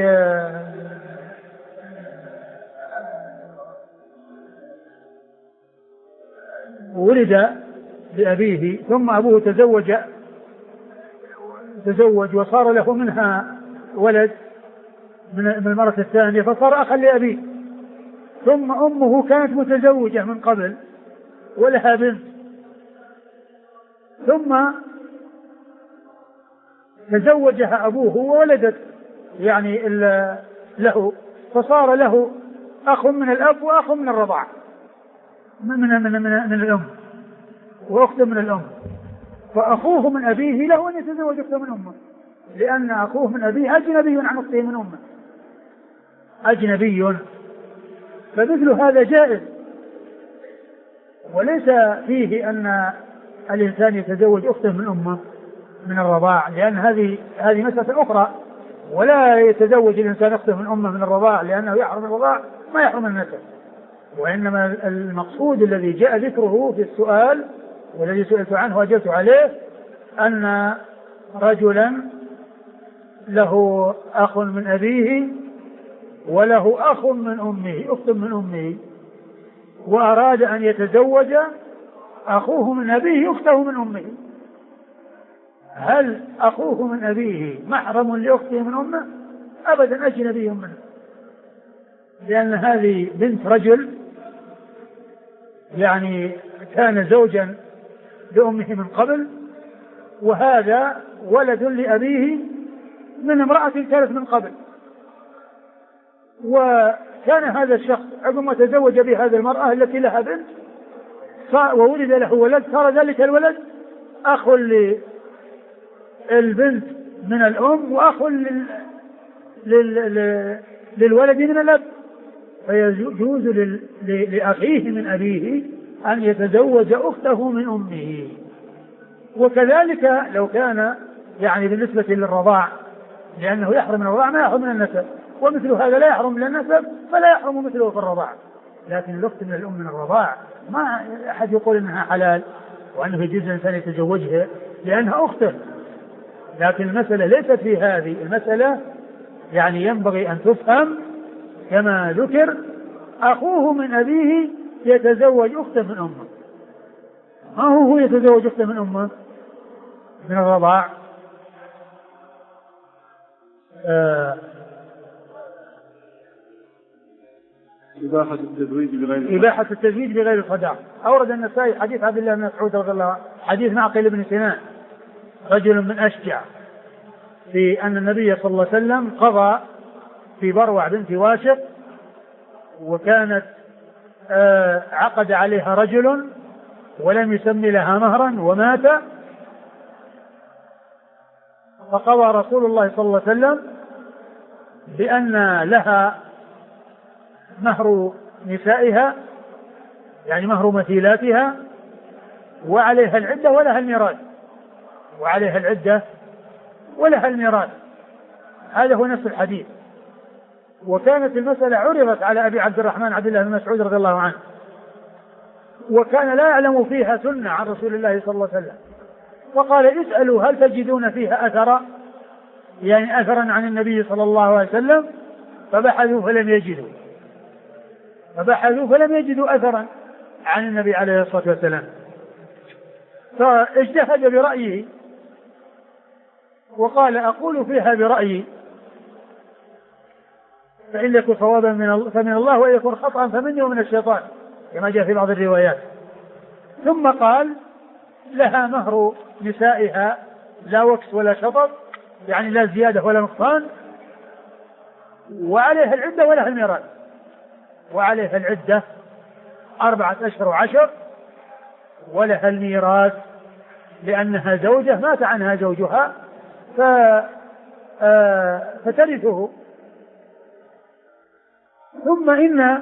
ولد لأبيه ثم أبوه تزوج وصار له منها ولد من المرة الثانية فصار أخا لأبيه، ثم أمه كانت متزوجة من قبل ولها بنت، ثم تزوجها أبوه وولدت يعني له، فصار له أخ من الأب وأخ من الرضاع من الأم وأخت من الأم، فأخوه من أبيه له أن يتزوج أخته من أمه، لأن أخوه من أبيه أجنبي عن أخته من أمه، أجنبي، فمثل هذا جائز، وليس فيه أن الإنسان يتزوج أخته من أمه من الرضاع، لأن هذه مسألة أخرى، ولا يتزوج الإنسان أخته من أمه من الرضاع لأنه يحرم الرضاع ما يحرم النسب، وإنما المقصود الذي جاء ذكره في السؤال والذي سئلت عنه وأجبت عليه أن رجلا له أخ من أبيه وله أخ من أمه أخت من أمه، وأراد أن يتزوج أخوه من أبيه أخته من أمه، هل أخوه من أبيه محرم لأخته من أمه؟ أبدا، أجنبي منه، لأن هذه بنت رجل يعني كان زوجا لأمه من قبل، وهذا ولد لأبيه من امرأة كانت من قبل، وكان هذا الشخص عندما تزوج بهذه المرأة التي لها بنت وولد له ولد، صار ذلك الولد أخ للبنت من الأم وأخ للولد من الأب، فيجوز لأخيه من أبيه أن يتزوج أخته من أمه. وكذلك لو كان يعني بالنسبة للرضاع، لأنه يحرم من الرضاع ما يحرم من النسب، ومثل هذا لا يحرم من النسب فلا يحرم مثله في الرضاع، لكن الأخت من الأم من الرضاع ما أحد يقول إنها حلال وأنه يجوز الإنسان يتزوجها لأنها أخته، لكن المسألة ليست في هذه المسألة، يعني ينبغي أن تفهم كما ذكر أخوه من أبيه يتزوج أخته من أمه، ما هو يتزوج أخته من أمه من الرضاع. إباحة التزويج بغير الصداق. أورد النسائي حديث عبد الله بن مسعود رضي الله عنه حديث معقل بن سنان رجل من أشجع في أن النبي صلى الله عليه وسلم قضى في بروع بنت واشق، وكانت عقد عليها رجل ولم يسمي لها مهرا ومات، فقضى رسول الله صلى الله عليه وسلم بأن لها مهر نسائها يعني مهر مثيلاتها وعليها العدة ولها الميراث، وعليها العدة ولها الميراث، هذا هو نفس الحديث. وكانت المسألة عرضت على أبي عبد الرحمن عبد الله بن مسعود رضي الله عنه، وكان لا يعلم فيها سنة عن رسول الله صلى الله عليه وسلم، وقال اسألوا هل تجدون فيها أثرا، يعني أثرا عن النبي صلى الله عليه وسلم، فبحثوا فلم يجدوا أثرا عن النبي عليه الصلاة والسلام، فاجتهد برأيه وقال أقول فيها برأيي، فإن يكن صوابا فمن الله وإن يكن خطأ فمني ومن الشيطان كما جاء في بعض الروايات. ثم قال لها مهر نسائها لا وكس ولا شطط، يعني لا زيادة ولا نقصان، وعليها العدة ولها الميراث، وعليها العدة 4 أشهر و10، ولها الميراث لأنها زوجة مات عنها زوجها فترثه. ثم إن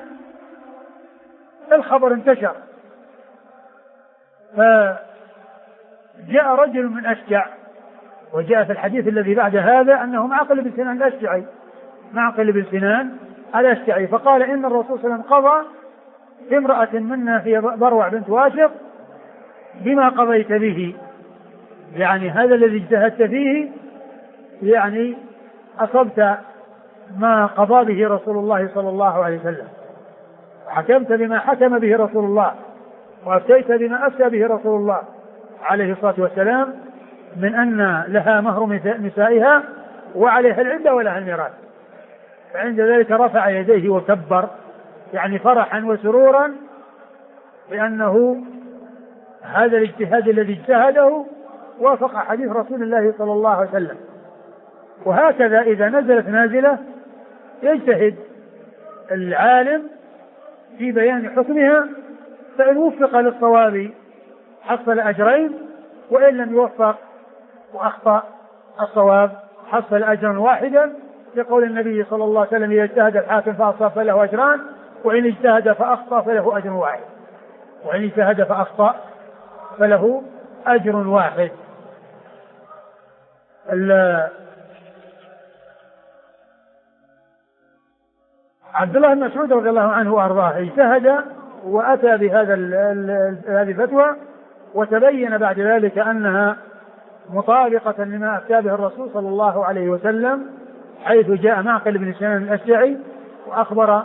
الخبر انتشر، فجاء رجل من أشجع وجاء في الحديث الذي بعد هذا أنه معقل بن سنان الأشجعي، معقل بن سنان الأشجعي، فقال إن الرسول صلى الله عليه وسلم قضى في امرأة منا في بروع بنت واشق بما قضيت به، يعني هذا الذي اجتهدت فيه يعني أصبت ما قضى به رسول الله صلى الله عليه وسلم، وحكمت بما حكم به رسول الله، وأفتيت بما أفتى به رسول الله عليه الصلاة والسلام، من أن لها مهر نسائها وعليها العدة ولها الميراث. فعند ذلك رفع يديه وكبر، يعني فرحا وسرورا بأنه هذا الاجتهاد الذي اجتهده وافق حديث رسول الله صلى الله عليه وسلم. وهكذا إذا نزلت نازلة يجتهد العالم في بيان حكمها، فإن وفق للصواب حصل أجرين، وإن لم يوفق وأخطأ الصواب حصل أجرا واحدا، لقول النبي صلى الله عليه وسلم: إذا اجتهد الحاكم فأصاب فله أجران، وإن اجتهد فأخطأ فله أجر واحد. وإن اجتهد فأخطأ فله أجر واحد. عبد الله بن مسعود رضي الله عنه وأرضاه اجتهد وأتى هذه الفتوى، وتبين بعد ذلك أنها مطابقة لما أفتى به الرسول صلى الله عليه وسلم، حيث جاء معقل بن سنان الأشجعي وأخبر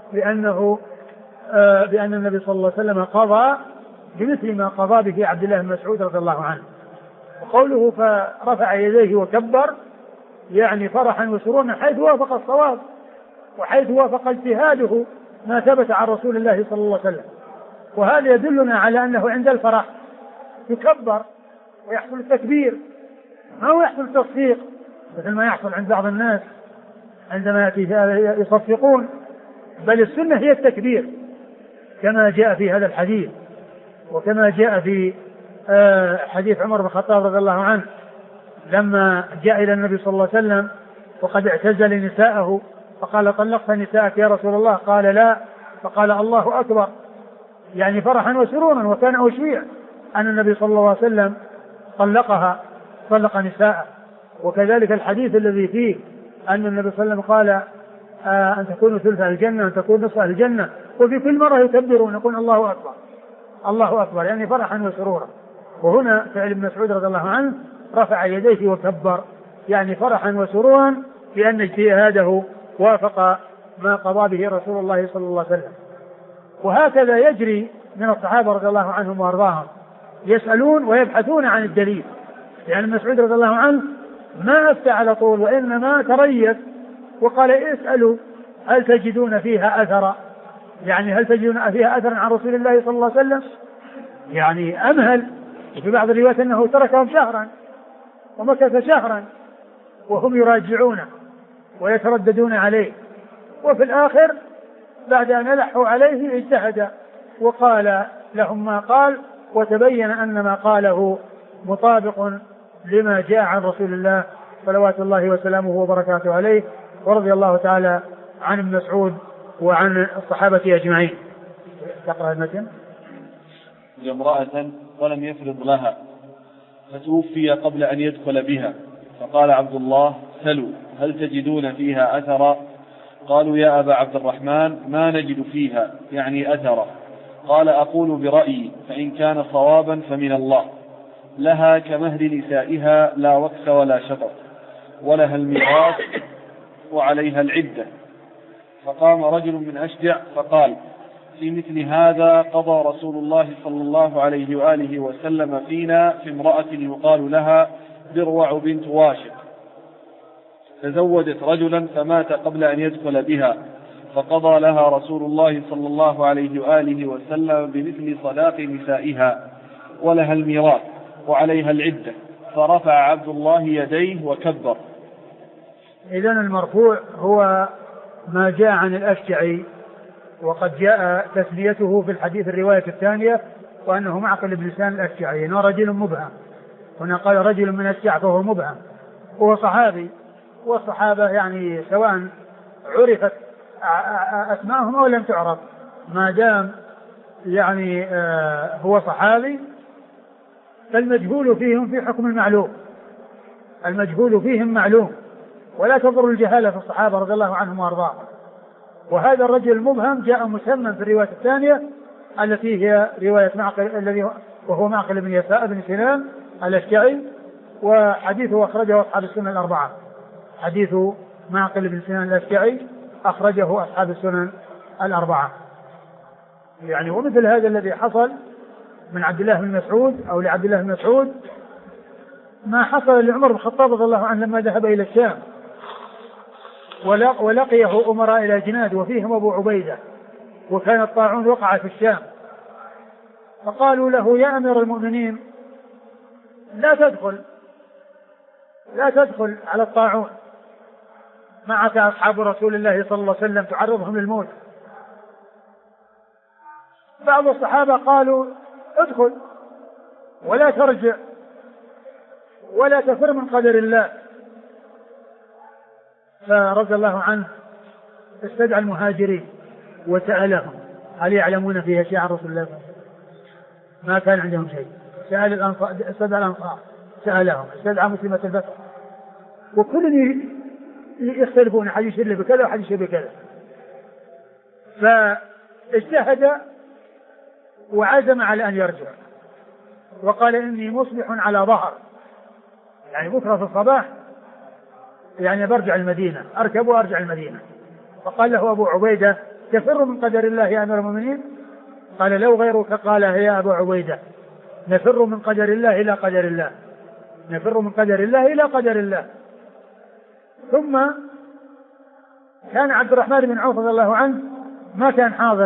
بأن النبي صلى الله عليه وسلم قضى بمثل ما قضى به عبد الله بن مسعود رضي الله عنه. وقوله فرفع يديه وكبر يعني فرحا وسرورا حيث وافق الصواب، وحيث وافق اجتهاده ما ثبت عن رسول الله صلى الله عليه وسلم. وهذا يدلنا على أنه عند الفرح يكبر ويحصل التكبير، ما هو يحصل التصفيق مثل ما يحصل عند بعض الناس عندما يصفقون، بل السنة هي التكبير كما جاء في هذا الحديث، وكما جاء في حديث عمر بن الخطاب رضي الله عنه لما جاء إلى النبي صلى الله عليه وسلم وقد اعتزل نساءه، فقال: طلقت نساءك يا رسول الله؟ قال: لا. فقال: الله أكبر، يعني فرحا وسرورا، وكان أشيع أن النبي صلى الله عليه وسلم طلق نساءه. وكذلك الحديث الذي فيه أن النبي صلى الله عليه وسلم قال: أن تكونوا ثلث الجنة، أن تكونوا نصف الجنة، وفي كل مرة يكبرون يقول: الله أكبر الله أكبر، يعني فرحا وسرورا. وهنا فعل ابن مسعود رضي الله عنه رفع يديه وكبر، يعني فرحا وسرورا لأن اجتهاده وافق ما قضى به رسول الله صلى الله عليه وسلم. وهكذا يجري من الصحابة رضي الله عنهم وأرضاهم، يسألون ويبحثون عن الدليل. يعني مسعود رضي الله عنه ما أفتى على طول، وإنما تريث وقال: اسألوا هل تجدون فيها أثرا، يعني هل تجدون فيها أثرا عن رسول الله صلى الله عليه وسلم، يعني أمهل. وفي بعض الروايات أنه تركهم شهرا ومكث شهرا وهم يراجعونه ويترددون عليه، وفي الآخر بعد أن ألحوا عليه اجتهد وقال لهم ما قال، وتبين أن ما قاله مطابق لما جاء عن رسول الله صلوات الله وسلامه وبركاته عليه، ورضي الله تعالى عن ابن مسعود وعن الصحابة أجمعين. تقرأ المتن. امرأة ولم يفرض لها فتوفي قبل أن يدخل بها، فقال عبد الله: سلوا هل تجدون فيها أثرا؟ قالوا: يا أبا عبد الرحمن ما نجد فيها يعني أثرا. قال: أقول برأيي، فإن كان صوابا فمن الله، لها كمهر نسائها لا وكس ولا شطط، ولها الميراث وعليها العدة. فقام رجل من أشجع فقال: في مثل هذا قضى رسول الله صلى الله عليه وآله وسلم فينا في امرأة يقال لها بروع بنت واشق، تزوجت رجلا فمات قبل أن يدخل بها، فقضى لها رسول الله صلى الله عليه وآله وسلم بمثل صداق نسائها، ولها الميراث وعليها العدة. فرفع عبد الله يديه وكبر. إذن المرفوع هو ما جاء عن الأشجعي، وقد جاء تسميته في الحديث الرواية الثانية وأنه معقل بن سنان الأشجعي، إنه رجل مبهم. هنا قال رجل من أشجع فهو مبهم، هو صحابي، والصحابة يعني سواء عرفت أسماءهم أو لم تعرف، ما دام يعني هو صحابي فالمجهول فيهم في حكم المعلوم، المجهول فيهم معلوم، ولا تضر الجهالة في الصحابة رضي الله عنهم وأرضاهم. وهذا الرجل المبهم جاء مسمى في الرواية الثانية التي هي رواية معقل الذي وهو معقل بن يساء بن سنان الأشجعي، وحديثه أخرجه أصحاب السنن الأربعة. حديث معقل بن سنان الأشجعي أخرجه أصحاب السنن الأربعة. يعني ومثل هذا الذي حصل من عبد الله بن مسعود أو لعبد الله بن مسعود ما حصل لعمر بن الخطاب رضي الله عنه لما ذهب إلى الشام ولقيه أمراء إلى جناد وفيهم أبو عبيدة، وكان الطاعون وقع في الشام، فقالوا له يا أمير المؤمنين لا تدخل على الطاعون، معك أصحاب رسول الله صلى الله عليه وسلم تعرضهم للموت. بعض الصحابة قالوا ادخل ولا ترجع ولا تفر من قدر الله، فرضي الله عنه استدعى المهاجرين وسألهم هل يعلمون فيها شيء عن رسول الله؟ ما كان عندهم شيء. سأل الأنصار، استدعى الأنصار سألهم، استدعى مسلمة البدر، وكل يختلفون، أحد يشير بكذا وأحد يشير بكذا. فاجتهد وعزم على أن يرجع، وقال إني مصبح على ظهر، يعني بكرة في الصباح يعني برجع المدينة، أركب وأرجع المدينة. فقال له أبو عبيدة تفر من قدر الله يا أمير المؤمنين؟ قال لو غيرك قال يا أبو عبيدة نفر من قدر الله إلى قدر الله، نفر من قدر الله إلى قدر الله. ثم كان عبد الرحمن بن عوف رضي الله عنه ما كان حاضر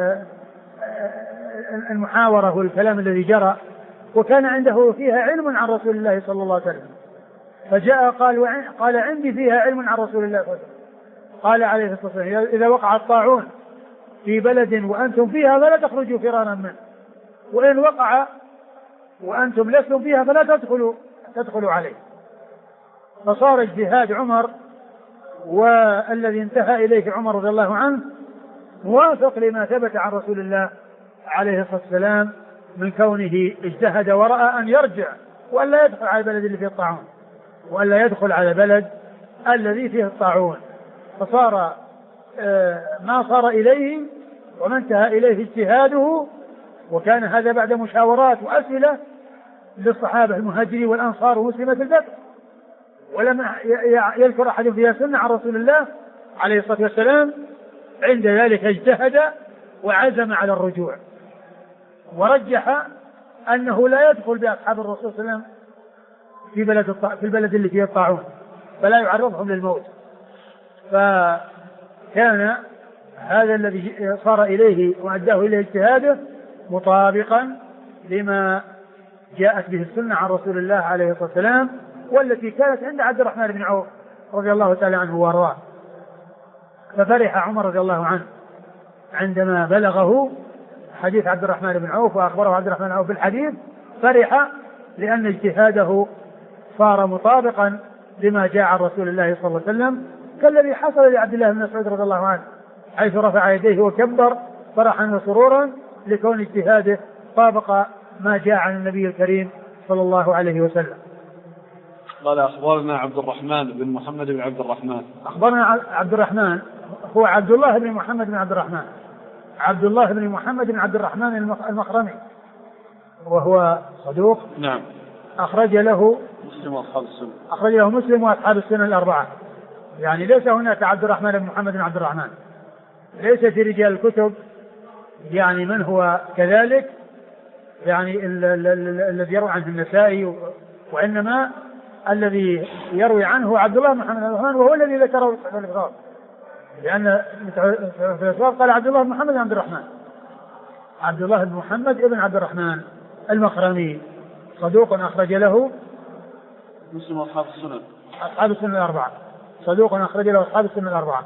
المحاورة والكلام الذي جرى، وكان عنده فيها علم عن رسول الله صلى الله عليه وسلم، فجاء قال عندي فيها علم عن رسول الله صلى الله عليه وسلم. قال عليه الصلاة والسلام إذا وقع الطاعون في بلد وأنتم فيها فلا تخرجوا فرارا منه، وإن وقع وأنتم لستم فيها فلا تدخلوا عليه. فصار اجتهاد عمر والذي انتهى إليه عمر رضي الله عنه موافق لما ثبت عن رسول الله عليه الصلاة والسلام من كونه اجتهد ورأى أن يرجع وألا يدخل على البلد اللي فيه الطاعون، وألا يدخل على بلد الذي فيه الطاعون. فصار ما صار إليه وما انتهى إليه اجتهاده، وكان هذا بعد مشاورات وأسئلة للصحابة المهاجرين والأنصار ومسلمة البدر، ولم يذكر أحد فيها سنة عن رسول الله عليه الصلاة والسلام. عند ذلك اجتهد وعزم على الرجوع، ورجح أنه لا يدخل بأصحاب الرسول صلى الله عليه وسلم في البلد اللي فيه الطاعون، فلا يعرضهم للموت. فكان هذا الذي صار إليه وأداه إليه اجتهاده مطابقا لما جاءت به السنة عن رسول الله عليه الصلاة والسلام، والتي كانت عند عبد الرحمن بن عوف رضي الله تعالى عنه وارضاه. ففرح عمر رضي الله عنه عندما بلغه حديث عبد الرحمن بن عوف وأخبره عبد الرحمن بن عوف بالحديث، فرح لأن اجتهاده صار مطابقا لما جاء عن رسول الله صلى الله عليه وسلم، كالذي حصل لعبد الله بن مسعود رضي الله عنه حيث رفع يديه وكبر فرحا وسرورا لكون اجتهاده طابق ما جاء عن النبي الكريم صلى الله عليه وسلم. قال أخبرنا عبد الرحمن بن محمد بن عبد الرحمن. أخبرنا عبد الرحمن هو عبد الله بن محمد بن عبد الرحمن، عبد الله بن محمد بن عبد الرحمن المخرمي، وهو صدوق. نعم. أخرج له مسلم وأصحاب السنة. أخرج له مسلم وأصحاب السنة الأربعة. يعني ليس هناك عبد الرحمن بن محمد بن عبد الرحمن، ليس في رجال الكتب يعني من هو كذلك، يعني الذي يروي عنه النسائي، وإنما الذي يروي عنه عبد الله بن محمد بن عبد الرحمن، وهو الذي ذكره في الإفراد، لأن في الإفراد قال عبد الله بن محمد بن عبد الرحمن، عبد الله بن محمد بن عبد الرحمن المخرمي، صدوق أخرج له مسلم وأصحاب السنن. أصحاب السنن الأربعة، صدوق أخرج له أصحاب السنن الأربعة.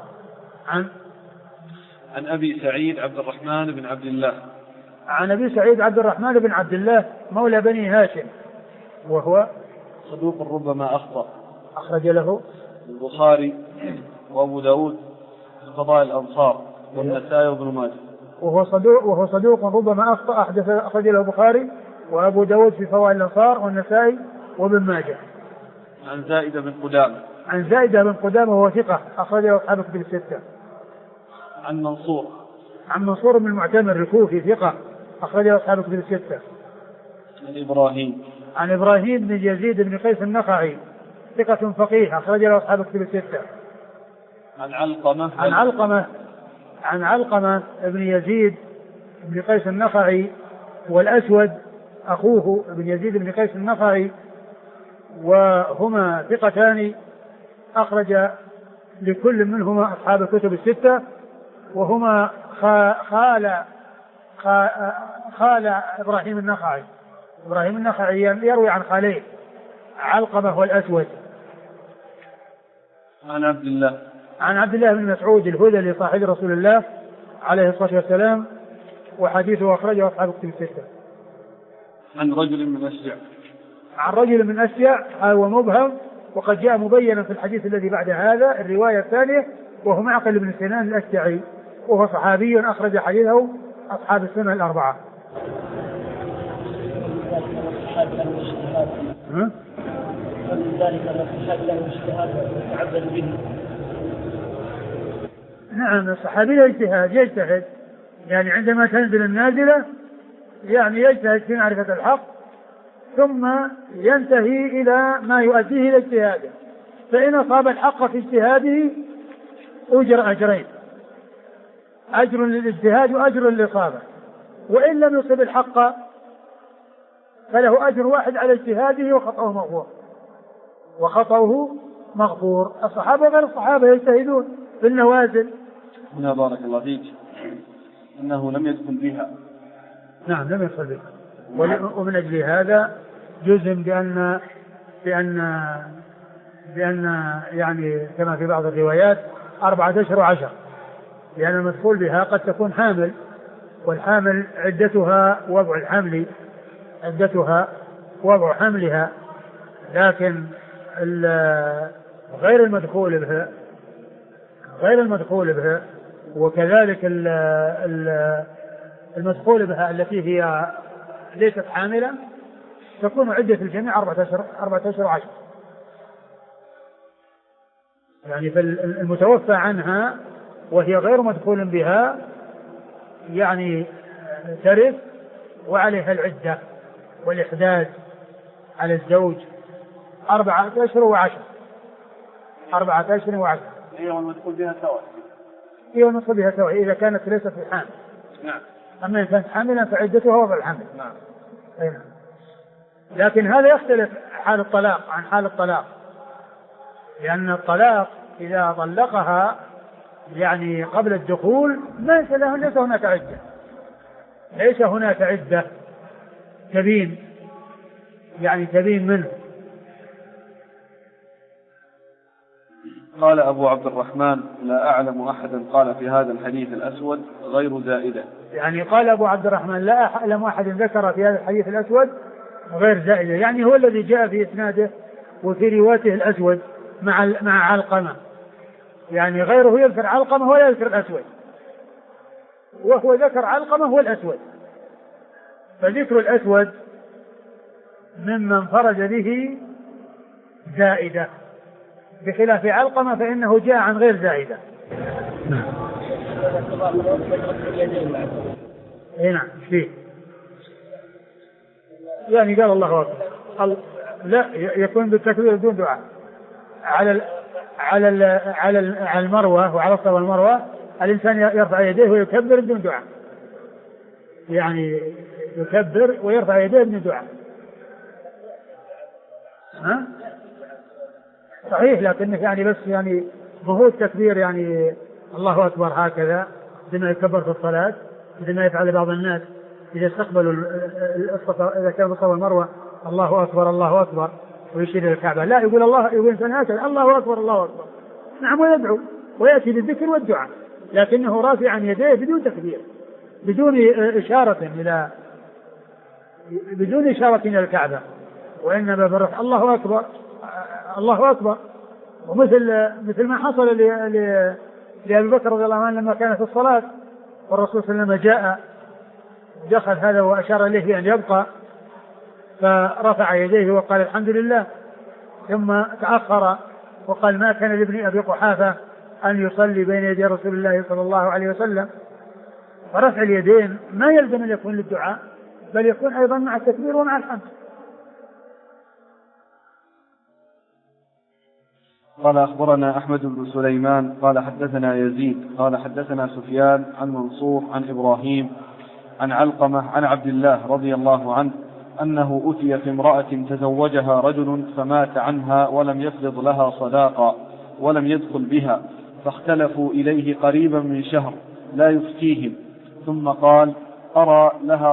عن أبي سعيد عبد الرحمن بن عبد الله. عن أبي سعيد عبد الرحمن بن عبد الله مولى بني هاشم، وهو صدوق ربما أخطأ. أخرج له البخاري وأبو داود في فضائل الأنصار والنسائي وابن ماجه. وهو صدوق ربما أخطأ، أخرج له البخاري وأبو داود في فضائل الأنصار والنسائي وابن ماجه. عن زائدة بن قدامة. عن زائدة بن قدامة وهو ثقة أخرجه أصحاب الكتب الستة. عن منصور. عن منصور بن المعتمر الكوفي ثقة أخرجه أصحاب الكتب الستة. عن إبراهيم. عن إبراهيم بن يزيد بن قيس النخعي ثقة فقيه أخرجه أصحاب الكتب الستة. عن علقمة. عن علقمة بن يزيد بن قيس النخعي والأسود أخوه بن يزيد بن قيس النخعي، وهما ثقتان أخرج لكل منهما أصحاب الكتب الستة، وهما خال إبراهيم النخعي. إبراهيم النخعي يروي عن خاليه علقمة والأسود. عن عبد الله بن مسعود الهذلي صاحب رسول الله عليه الصلاة والسلام، وحديثه أخرجه أصحاب الكتب الستة. عن رجل من أشجع. عن رجل من أشجع هو مبهم، وقد جاء مبينا في الحديث الذي بعد هذا الرواية الثانية، وهو معقل بن سنان الأشجعي، وهو صحابي أخرج حديثه أصحاب السنة الأربعة. نعم الصحابي يجتهد يعني عندما تنزل النازلة يعني يجتهد في معرفة الحق، ثم ينتهي إلى ما يؤديه إلى اجتهاده، فإن أصاب الحق في اجتهاده أجر أجرين، أجر للاجتهاد وأجر للإصابة، وإن لم يصب الحق فله أجر واحد على اجتهاده وخطأه مغفور. الصحابة غير الصحابة يجتهدون في النوازل. هنا بارك الله فيك أنه لم يدخل بها. نعم لم يدخل بها، ومن أجل هذا جزم بأن يعني كما في بعض الروايات 14 و10، لأن المدخول بها قد تكون حامل، والحامل عدتها وضع حملها، لكن غير المدخول بها وكذلك المدخول بها التي هي ليست حاملة تكون عدة الجميع 14 و10. يعني فالمتوفى عنها وهي غير مدخول بها يعني ترث وعليها العدة والإحداد على الزوج 14 و10. هي والمدخول بها سواء. إذا كانت ليست في حامل. نعم. أما إن كانت حاملا فعدتها وضع الحمل. نعم. أينا. لكن هذا يختلف حال الطلاق عن حال الطلاق، لأن الطلاق إذا طلقها يعني قبل الدخول ليس هناك عدة تبين منه. قال أبو عبد الرحمن: لا أعلم أحدا قال في هذا الحديث الأسود غير زائدة. يعني قال أبو عبد الرحمن: لا أعلم أحد ذكر في هذا الحديث الأسود غير زائدة، يعني هو الذي جاء في إسناده وفي روايته الأسود مع علقمة، يعني غيره يذكر علقمة ولا يذكر الأسود، وهو ذكر علقمة هو الأسود، فذكر الأسود ممن فرج به زائدة، بخلاف علقمة فإنه جاء عن غير زائدة. نعم. فيه يعني قال الله أكبر، لا يكون بالتكبير بدون دعاء على المروة وعلى الصفا والمروة، الإنسان يرفع يديه ويكبر بدون دعاء، يعني يكبر ويرفع يديه بدون دعاء. صحيح، لكنه يعني بس يعني ظهور تكبير يعني الله أكبر هكذا بما يكبر في الصلاة، بما يفعل بعض الناس إذا استقبلوا الصفا، إذا كان الصفا والمروة الله أكبر الله أكبر ويشير إلى الكعبة، لا يقول إنسان هكذا الله أكبر الله أكبر، نعم، ويدعو ويأتي بالذكر والدعاء، لكنه رافعا يديه بدون تكبير، بدون إشارة إلى الكعبة، وإنما بالرفع الله أكبر الله أكبر. ومثل ما حصل لأبي بكر رضي الله عنه لما كان في الصلاة والرسول صلى الله عليه وسلم جاء دخل هذا وأشار إليه أن يبقى، فرفع يديه وقال الحمد لله، ثم تأخر وقال ما كان لابن أبي قحافة أن يصلي بين يدي رسول الله صلى الله عليه وسلم. فرفع اليدين ما يلزم أن يكون للدعاء بل يكون أيضا مع التكبير ومع الحمد. قال أخبرنا أحمد بن سليمان قال حدثنا يزيد قال حدثنا سفيان عن منصور عن إبراهيم عن علقمة عن عبد الله رضي الله عنه أنه أتي في امرأة تزوجها رجل فمات عنها ولم يفرض لها صداقا ولم يدخل بها، فاختلفوا إليه قريبا من شهر لا يفتيهم، ثم قال أرى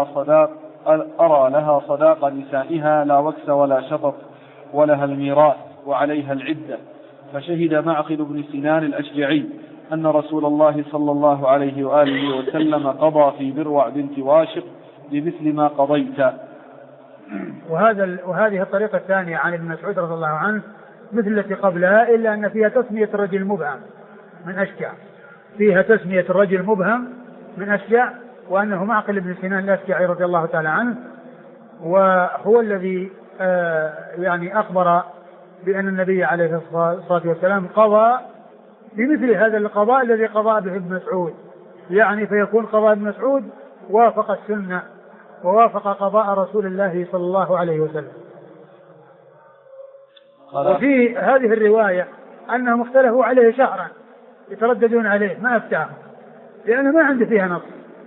لها صداق نسائها لا وكس ولا شطط ولها الميراث وعليها العدة. فشهد معقل بن سنان الأشجعي أن رسول الله صلى الله عليه وآله وسلم قضى في بروع بنت واشق بمثل ما قضيت. وهذه الطريقة الثانية عن ابن مسعود رضي الله عنه مثل التي قبلها، إلا أن فيها تسمية الرجل مبهم من أشجع، فيها تسمية الرجل مبهم من أشجع، وأنه معقل بن سنان الأشجعي رضي الله تعالى عنه، وهو الذي يعني أخبر بأن النبي عليه الصلاة والسلام قضى بمثل هذا القضاء الذي قضى به ابن مسعود، يعني فيكون قضاء ابن مسعود وافق السنة ووافق قضاء رسول الله صلى الله عليه وسلم. وفي هذه الرواية أنهم اختلفوا عليه شهرا يترددون عليه ما أفتاهم لأنه ما عنده فيها نص،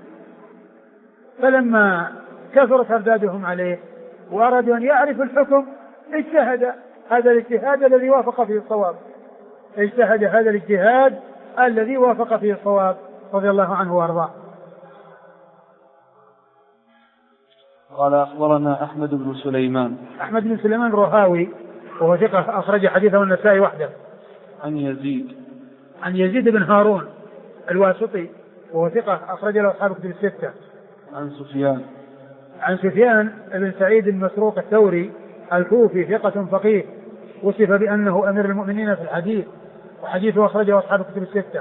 فلما كثر تردادهم عليه وأرادوا أن يعرفوا الحكم اجتهد هذا الاجتهاد الذي وافق فيه الصواب، اجتهد هذا الاجتهاد الذي وافق فيه الصواب رضي الله عنه وارضاه. قال أخبرنا أحمد بن سليمان. أحمد بن سليمان الرهاوي وهو ثقة أخرج حديثه النسائي وحده. عن يزيد بن هارون الواسطي وهو ثقة أخرج له أصحاب كتب الستة. عن سفيان بن سعيد المسروق الثوري الكوفي ثقة فقيه وصف بأنه أمير المؤمنين في الحديث وحديثه أخرجه أصحاب كتب الستة.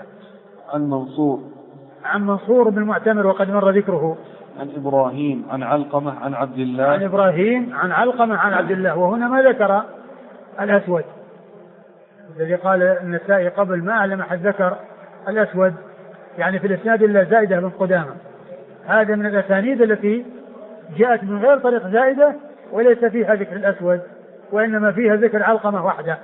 عن منصور بن المعتمر وقد مر ذكره. عن إبراهيم عن علقمة عن عبد الله. عن إبراهيم عن علقمة عن عبد الله، وهنا ما ذكر الأسود الذي قال النسائي قبل ما أعلم أحد ذكر الأسود، يعني في الإسناد إلا زائدة بن قدامة. هذا من الأسانيد التي جاءت من غير طريق زائدة وليس فيها ذكر الأسود وإنما فيها ذكر علقمة وحده.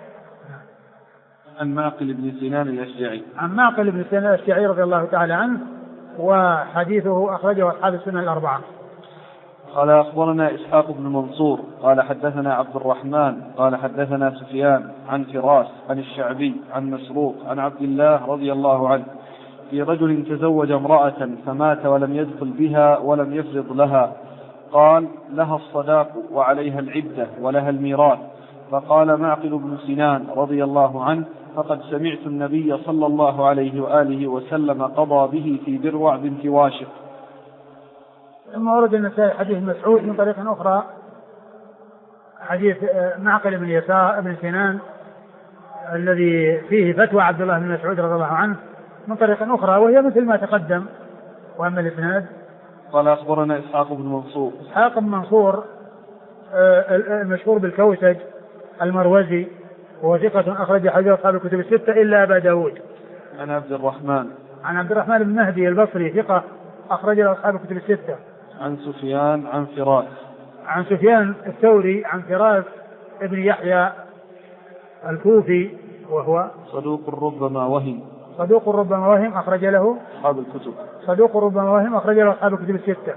عن معقل بن سنان الأشجعي. عن معقل بن سنان الأشجعي رضي الله تعالى عنه وحديثه أخرجه أصحاب السنن الأربعة. قال أخبرنا إسحاق بن منصور قال حدثنا عبد الرحمن قال حدثنا سفيان عن فراس عن الشعبي عن مسروق عن عبد الله رضي الله عنه في رجل تزوج امرأة فمات ولم يدخل بها ولم يفرض لها، قال لها الصداق وعليها العدة ولها الميراث. فقال معقل بن سنان رضي الله عنه فقد سمعت النبي صلى الله عليه وآله وسلم قضى به في بروع بنت واشق. ثم ورد النسائي حديث مسعود من طريق أخرى، حديث معقل بن سنان الذي فيه فتوى عبد الله بن مسعود رضي الله عنه من طريق أخرى وهي مثل ما تقدم. وأما الإسناد قال أخبرنا إسحاق بن منصور المشهور بالكوسج المروزي وهو ثقة أخرج حديث أصحاب الكتب الستة إلا أبا داود. عن عبد الرحمن بن مهدي البصري ثقة أخرج له أصحاب الكتب الستة. عن سفيان عن فراس. عن سفيان الثوري عن فراس ابن يحيى الكوفي وهو صدوق ربما وهم أخرج له أصحاب الكتب. صدوق ربما وهم أخرج له أصحاب الكتب الستة.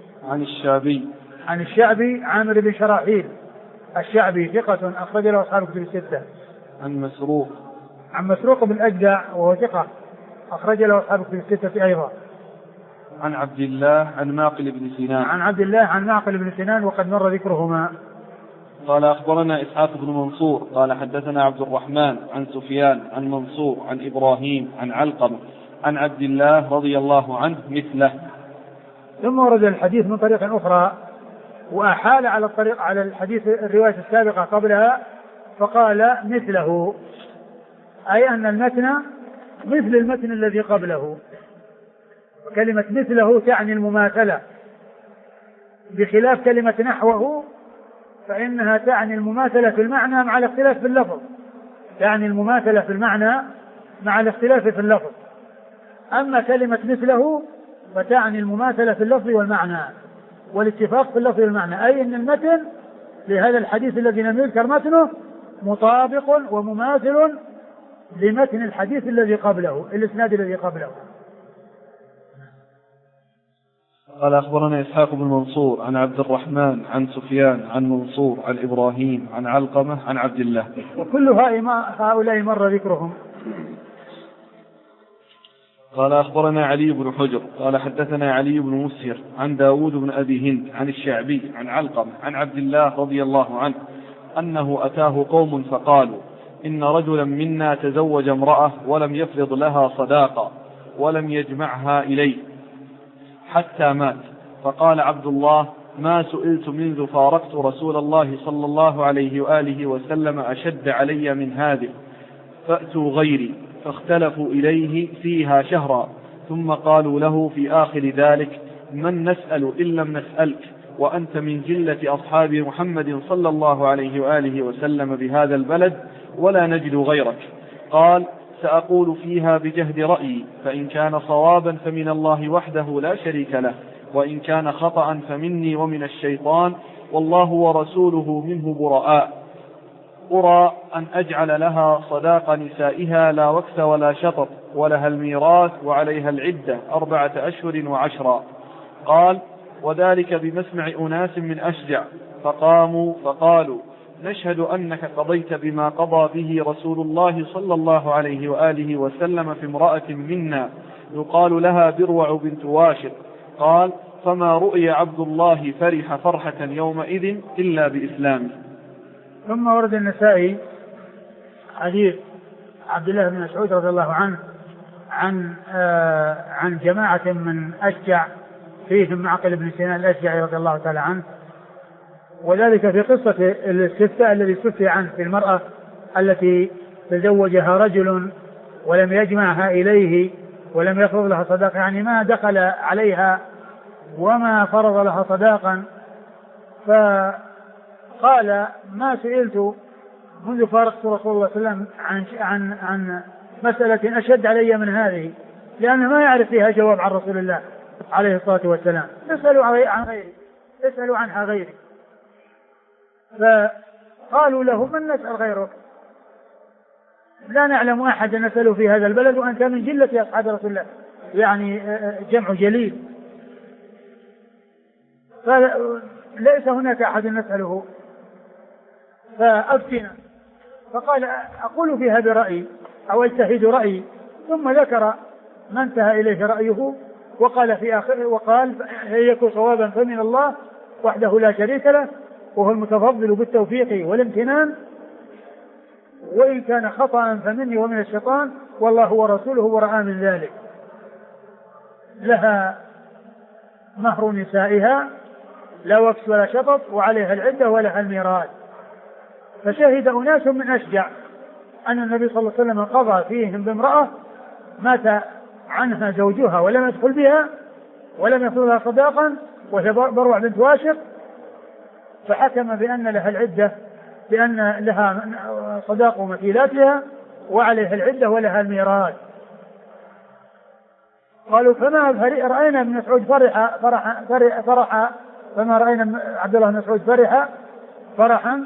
عن الشعبي عامر بن شراحيل الشعبي ثقة أخرج له أصحاب الكتب الستة. عن مسروق بن أجدع وهو ثقة أخرج له أصحاب الكتب الستة أيضا. عن عبد الله عن معقل بن سنان وقد مر ذكرهما. قال أخبرنا إسحاق بن منصور قال حدثنا عبد الرحمن عن سفيان عن منصور عن إبراهيم عن علقمة عن عبد الله رضي الله عنه مثله. ثم ورد الحديث من طريق أخرى وأحال على الحديث الرواية السابقة قبلها فقال مثله، أي أن المتن مثل المتن الذي قبله. كلمة مثله تعني المماثلة، بخلاف كلمة نحوه فإنها تعني المماثلة في المعنى مع الاختلاف في اللفظ، يعني المماثلة في المعنى مع الاختلاف في اللفظ. أما كلمة مثله فتعني المماثلة في اللفظ والمعنى والاتفاق في اللفظ والمعنى، أي أن المتن لهذا الحديث الذي لم يذكر متنه مطابق ومماثل لمتن الحديث الذي قبله، الإسناد الذي قبله. قال أخبرنا إسحاق بن منصور عن عبد الرحمن عن سفيان عن منصور عن إبراهيم عن علقمة عن عبد الله. وكل هؤلاء مر ذكرهم. قال أخبرنا علي بن حجر قال حدثنا علي بن مسهر عن داود بن أبي هند عن الشعبي عن علقمة عن عبد الله رضي الله عنه أنه أتاه قوم فقالوا إن رجلا منا تزوج امرأة ولم يفرض لها صداقة ولم يجمعها إليه حتى مات، فقال عبد الله ما سئلت منذ فارقت رسول الله صلى الله عليه وآله وسلم أشد علي من هذه، فأتوا غيري فاختلفوا إليه فيها شهرا، ثم قالوا له في آخر ذلك من نسأل إن لم نسألك وأنت من جلة أصحاب محمد صلى الله عليه وآله وسلم بهذا البلد ولا نجد غيرك. قال سأقول فيها بجهد رأيي، فإن كان صوابا فمن الله وحده لا شريك له، وإن كان خطأ فمني ومن الشيطان، والله ورسوله منه براء. أرى أن أجعل لها صداق نسائها لا وكس ولا شطط، ولها الميراث وعليها العدة 4 أشهر و10. قال وذلك بمسمع أناس من أشجع، فقاموا فقالوا نشهد أنك قضيت بما قضى به رسول الله صلى الله عليه وآله وسلم في امرأة منا يقال لها بروع بنت واشق. قال فما رؤي عبد الله فرح فرحة يومئذ إلا بإسلامه. ثم ورد النسائي حديث عبد الله بن مسعود رضي الله عنه عن جماعة من أشجع فيهم معقل بن سنان الأشجعي رضي الله تعالى عنه، وذلك في قصة الاستفتاء الذي استفتي عنه في المرأة التي تزوجها رجل ولم يجمعها إليه ولم يفرض لها صداقة، يعني ما دخل عليها وما فرض لها صداقا. فقال ما سئلت منذ فارقت رسول الله صلى الله عليه وسلم عن مسألة أشد علي من هذه، لأنه ما يعرف فيها جواب عن رسول الله عليه الصلاة والسلام. اسألوا عن غيري، اسألوا عنها غيري. فقالوا له من نسأل غيرك، لا نعلم أحد نسأله في هذا البلد وأنت من جلة أصحاب رسول الله، يعني جمع جليل، فليس هناك أحد نسأله فأفتنا. فقال أقول فيها برأيي أو اجتهد رأيي، ثم ذكر ما انتهى إليه رأيه، وقال في آخر وقال يكون صوابا فمن الله وحده لا شريك له، وهو المتفضل بالتوفيق والامتنان، وإن كان خطأ فمني ومن الشيطان، والله ورسوله براء من ذلك. لها مهر نسائها لا وكس ولا شطط، وعليها العدة ولها الميراث. فشهد أناس من أشجع أن النبي صلى الله عليه وسلم قضى فيهم بامرأة مات عنها زوجها ولم يدخل بها ولم يفرض لها صداقا، وهي بروع بنت واشق، فحكم بأن لها العدة، بأن لها صداق ومثيلات لها وعليها العدة ولها الميراث. قالوا فما رأينا ابن مسعود فرحا فما رأينا عبد الله بن مسعود فرحا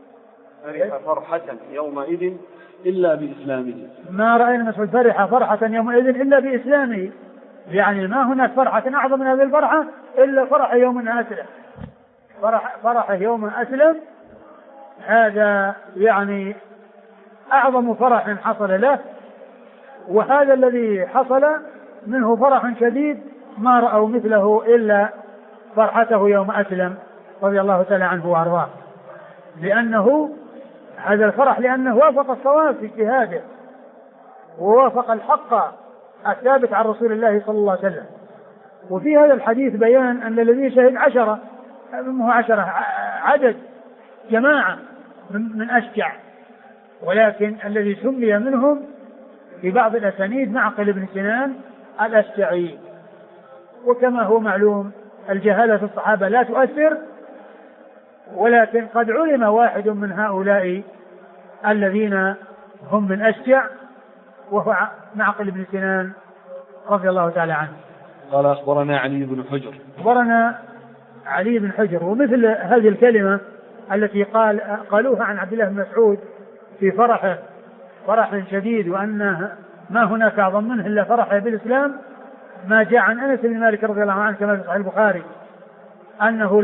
يومئذ إلا بإسلامه. ما رأينا مسعود فرحة يومئذ إلا بإسلامه، يعني ما هناك فرحة أعظم من هذه الفرحة إلا فرح يوم أسلم. فرح يوم أسلم هذا يعني أعظم فرح حصل له، وهذا الذي حصل منه فرح شديد ما رأوا مثله إلا فرحته يوم أسلم رضي الله تعالى عنه وأرضاه، لأنه هذا الفرح لأنه وافق الصواب في اجتهاده ووافق الحق الثابت عن رسول الله صلى الله عليه وسلم. وفي هذا الحديث بيان أن الذي شهد 10 عدد جماعة من أشجع، ولكن الذي سمي منهم في بعض الأسانيد معقل بن سنان الأشجعي. وكما هو معلوم الجهالة في الصحابة لا تؤثر، ولكن قد علم واحد من هؤلاء الذين هم من أشجع وهو معقل بن سنان رضي الله تعالى عنه. قال أخبرنا علي بن حجر. أخبرنا علي بن حجر. ومثل هذه الكلمة التي قالوها عن عبد الله بن مسعود في فرحه فرح شديد وأنه ما هناك أعظم منه إلا فرحه بالإسلام، ما جاء عن أنس بن مالك رضي الله عنه كما في صحيح البخاري أنه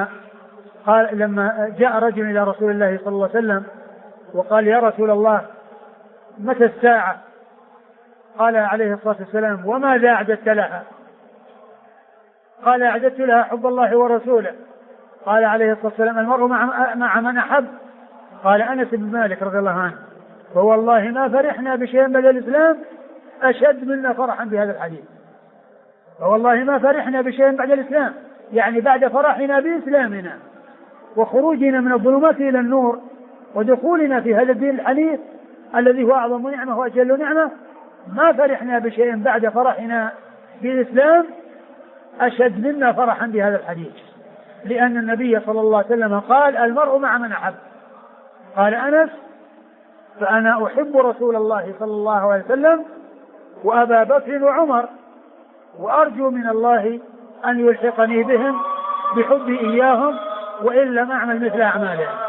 لما جاء رجل إلى رسول الله صلى الله عليه وسلم وقال يا رسول الله متى الساعة؟ قال عليه الصلاة والسلام وماذا أعددت لها؟ قال أعددت لها حب الله ورسوله. قال عليه الصلاة والسلام المرء مع من أحب. قال أنس بن مالك رضي الله عنه فوالله ما فرحنا بشيء بعد الإسلام أشد منا فرحا بهذا الحديث. فوالله ما فرحنا بشيء بعد الإسلام، يعني بعد فرحنا بإسلامنا وخروجنا من الظلمات إلى النور ودخولنا في هذا الدين الحنيف الذي هو أعظم نعمة وأجل نعمة، ما فرحنا بشيء بعد فرحنا بالإسلام أشد منا فرحا بهذا الحديث، لأن النبي صلى الله عليه وسلم قال المرء مع من أحب. قال أنس فأنا أحب رسول الله صلى الله عليه وسلم وأبا بكر وعمر وأرجو من الله أن يلحقني بهم بحبي إياهم وإن لم أعمل مثل أعمالهم.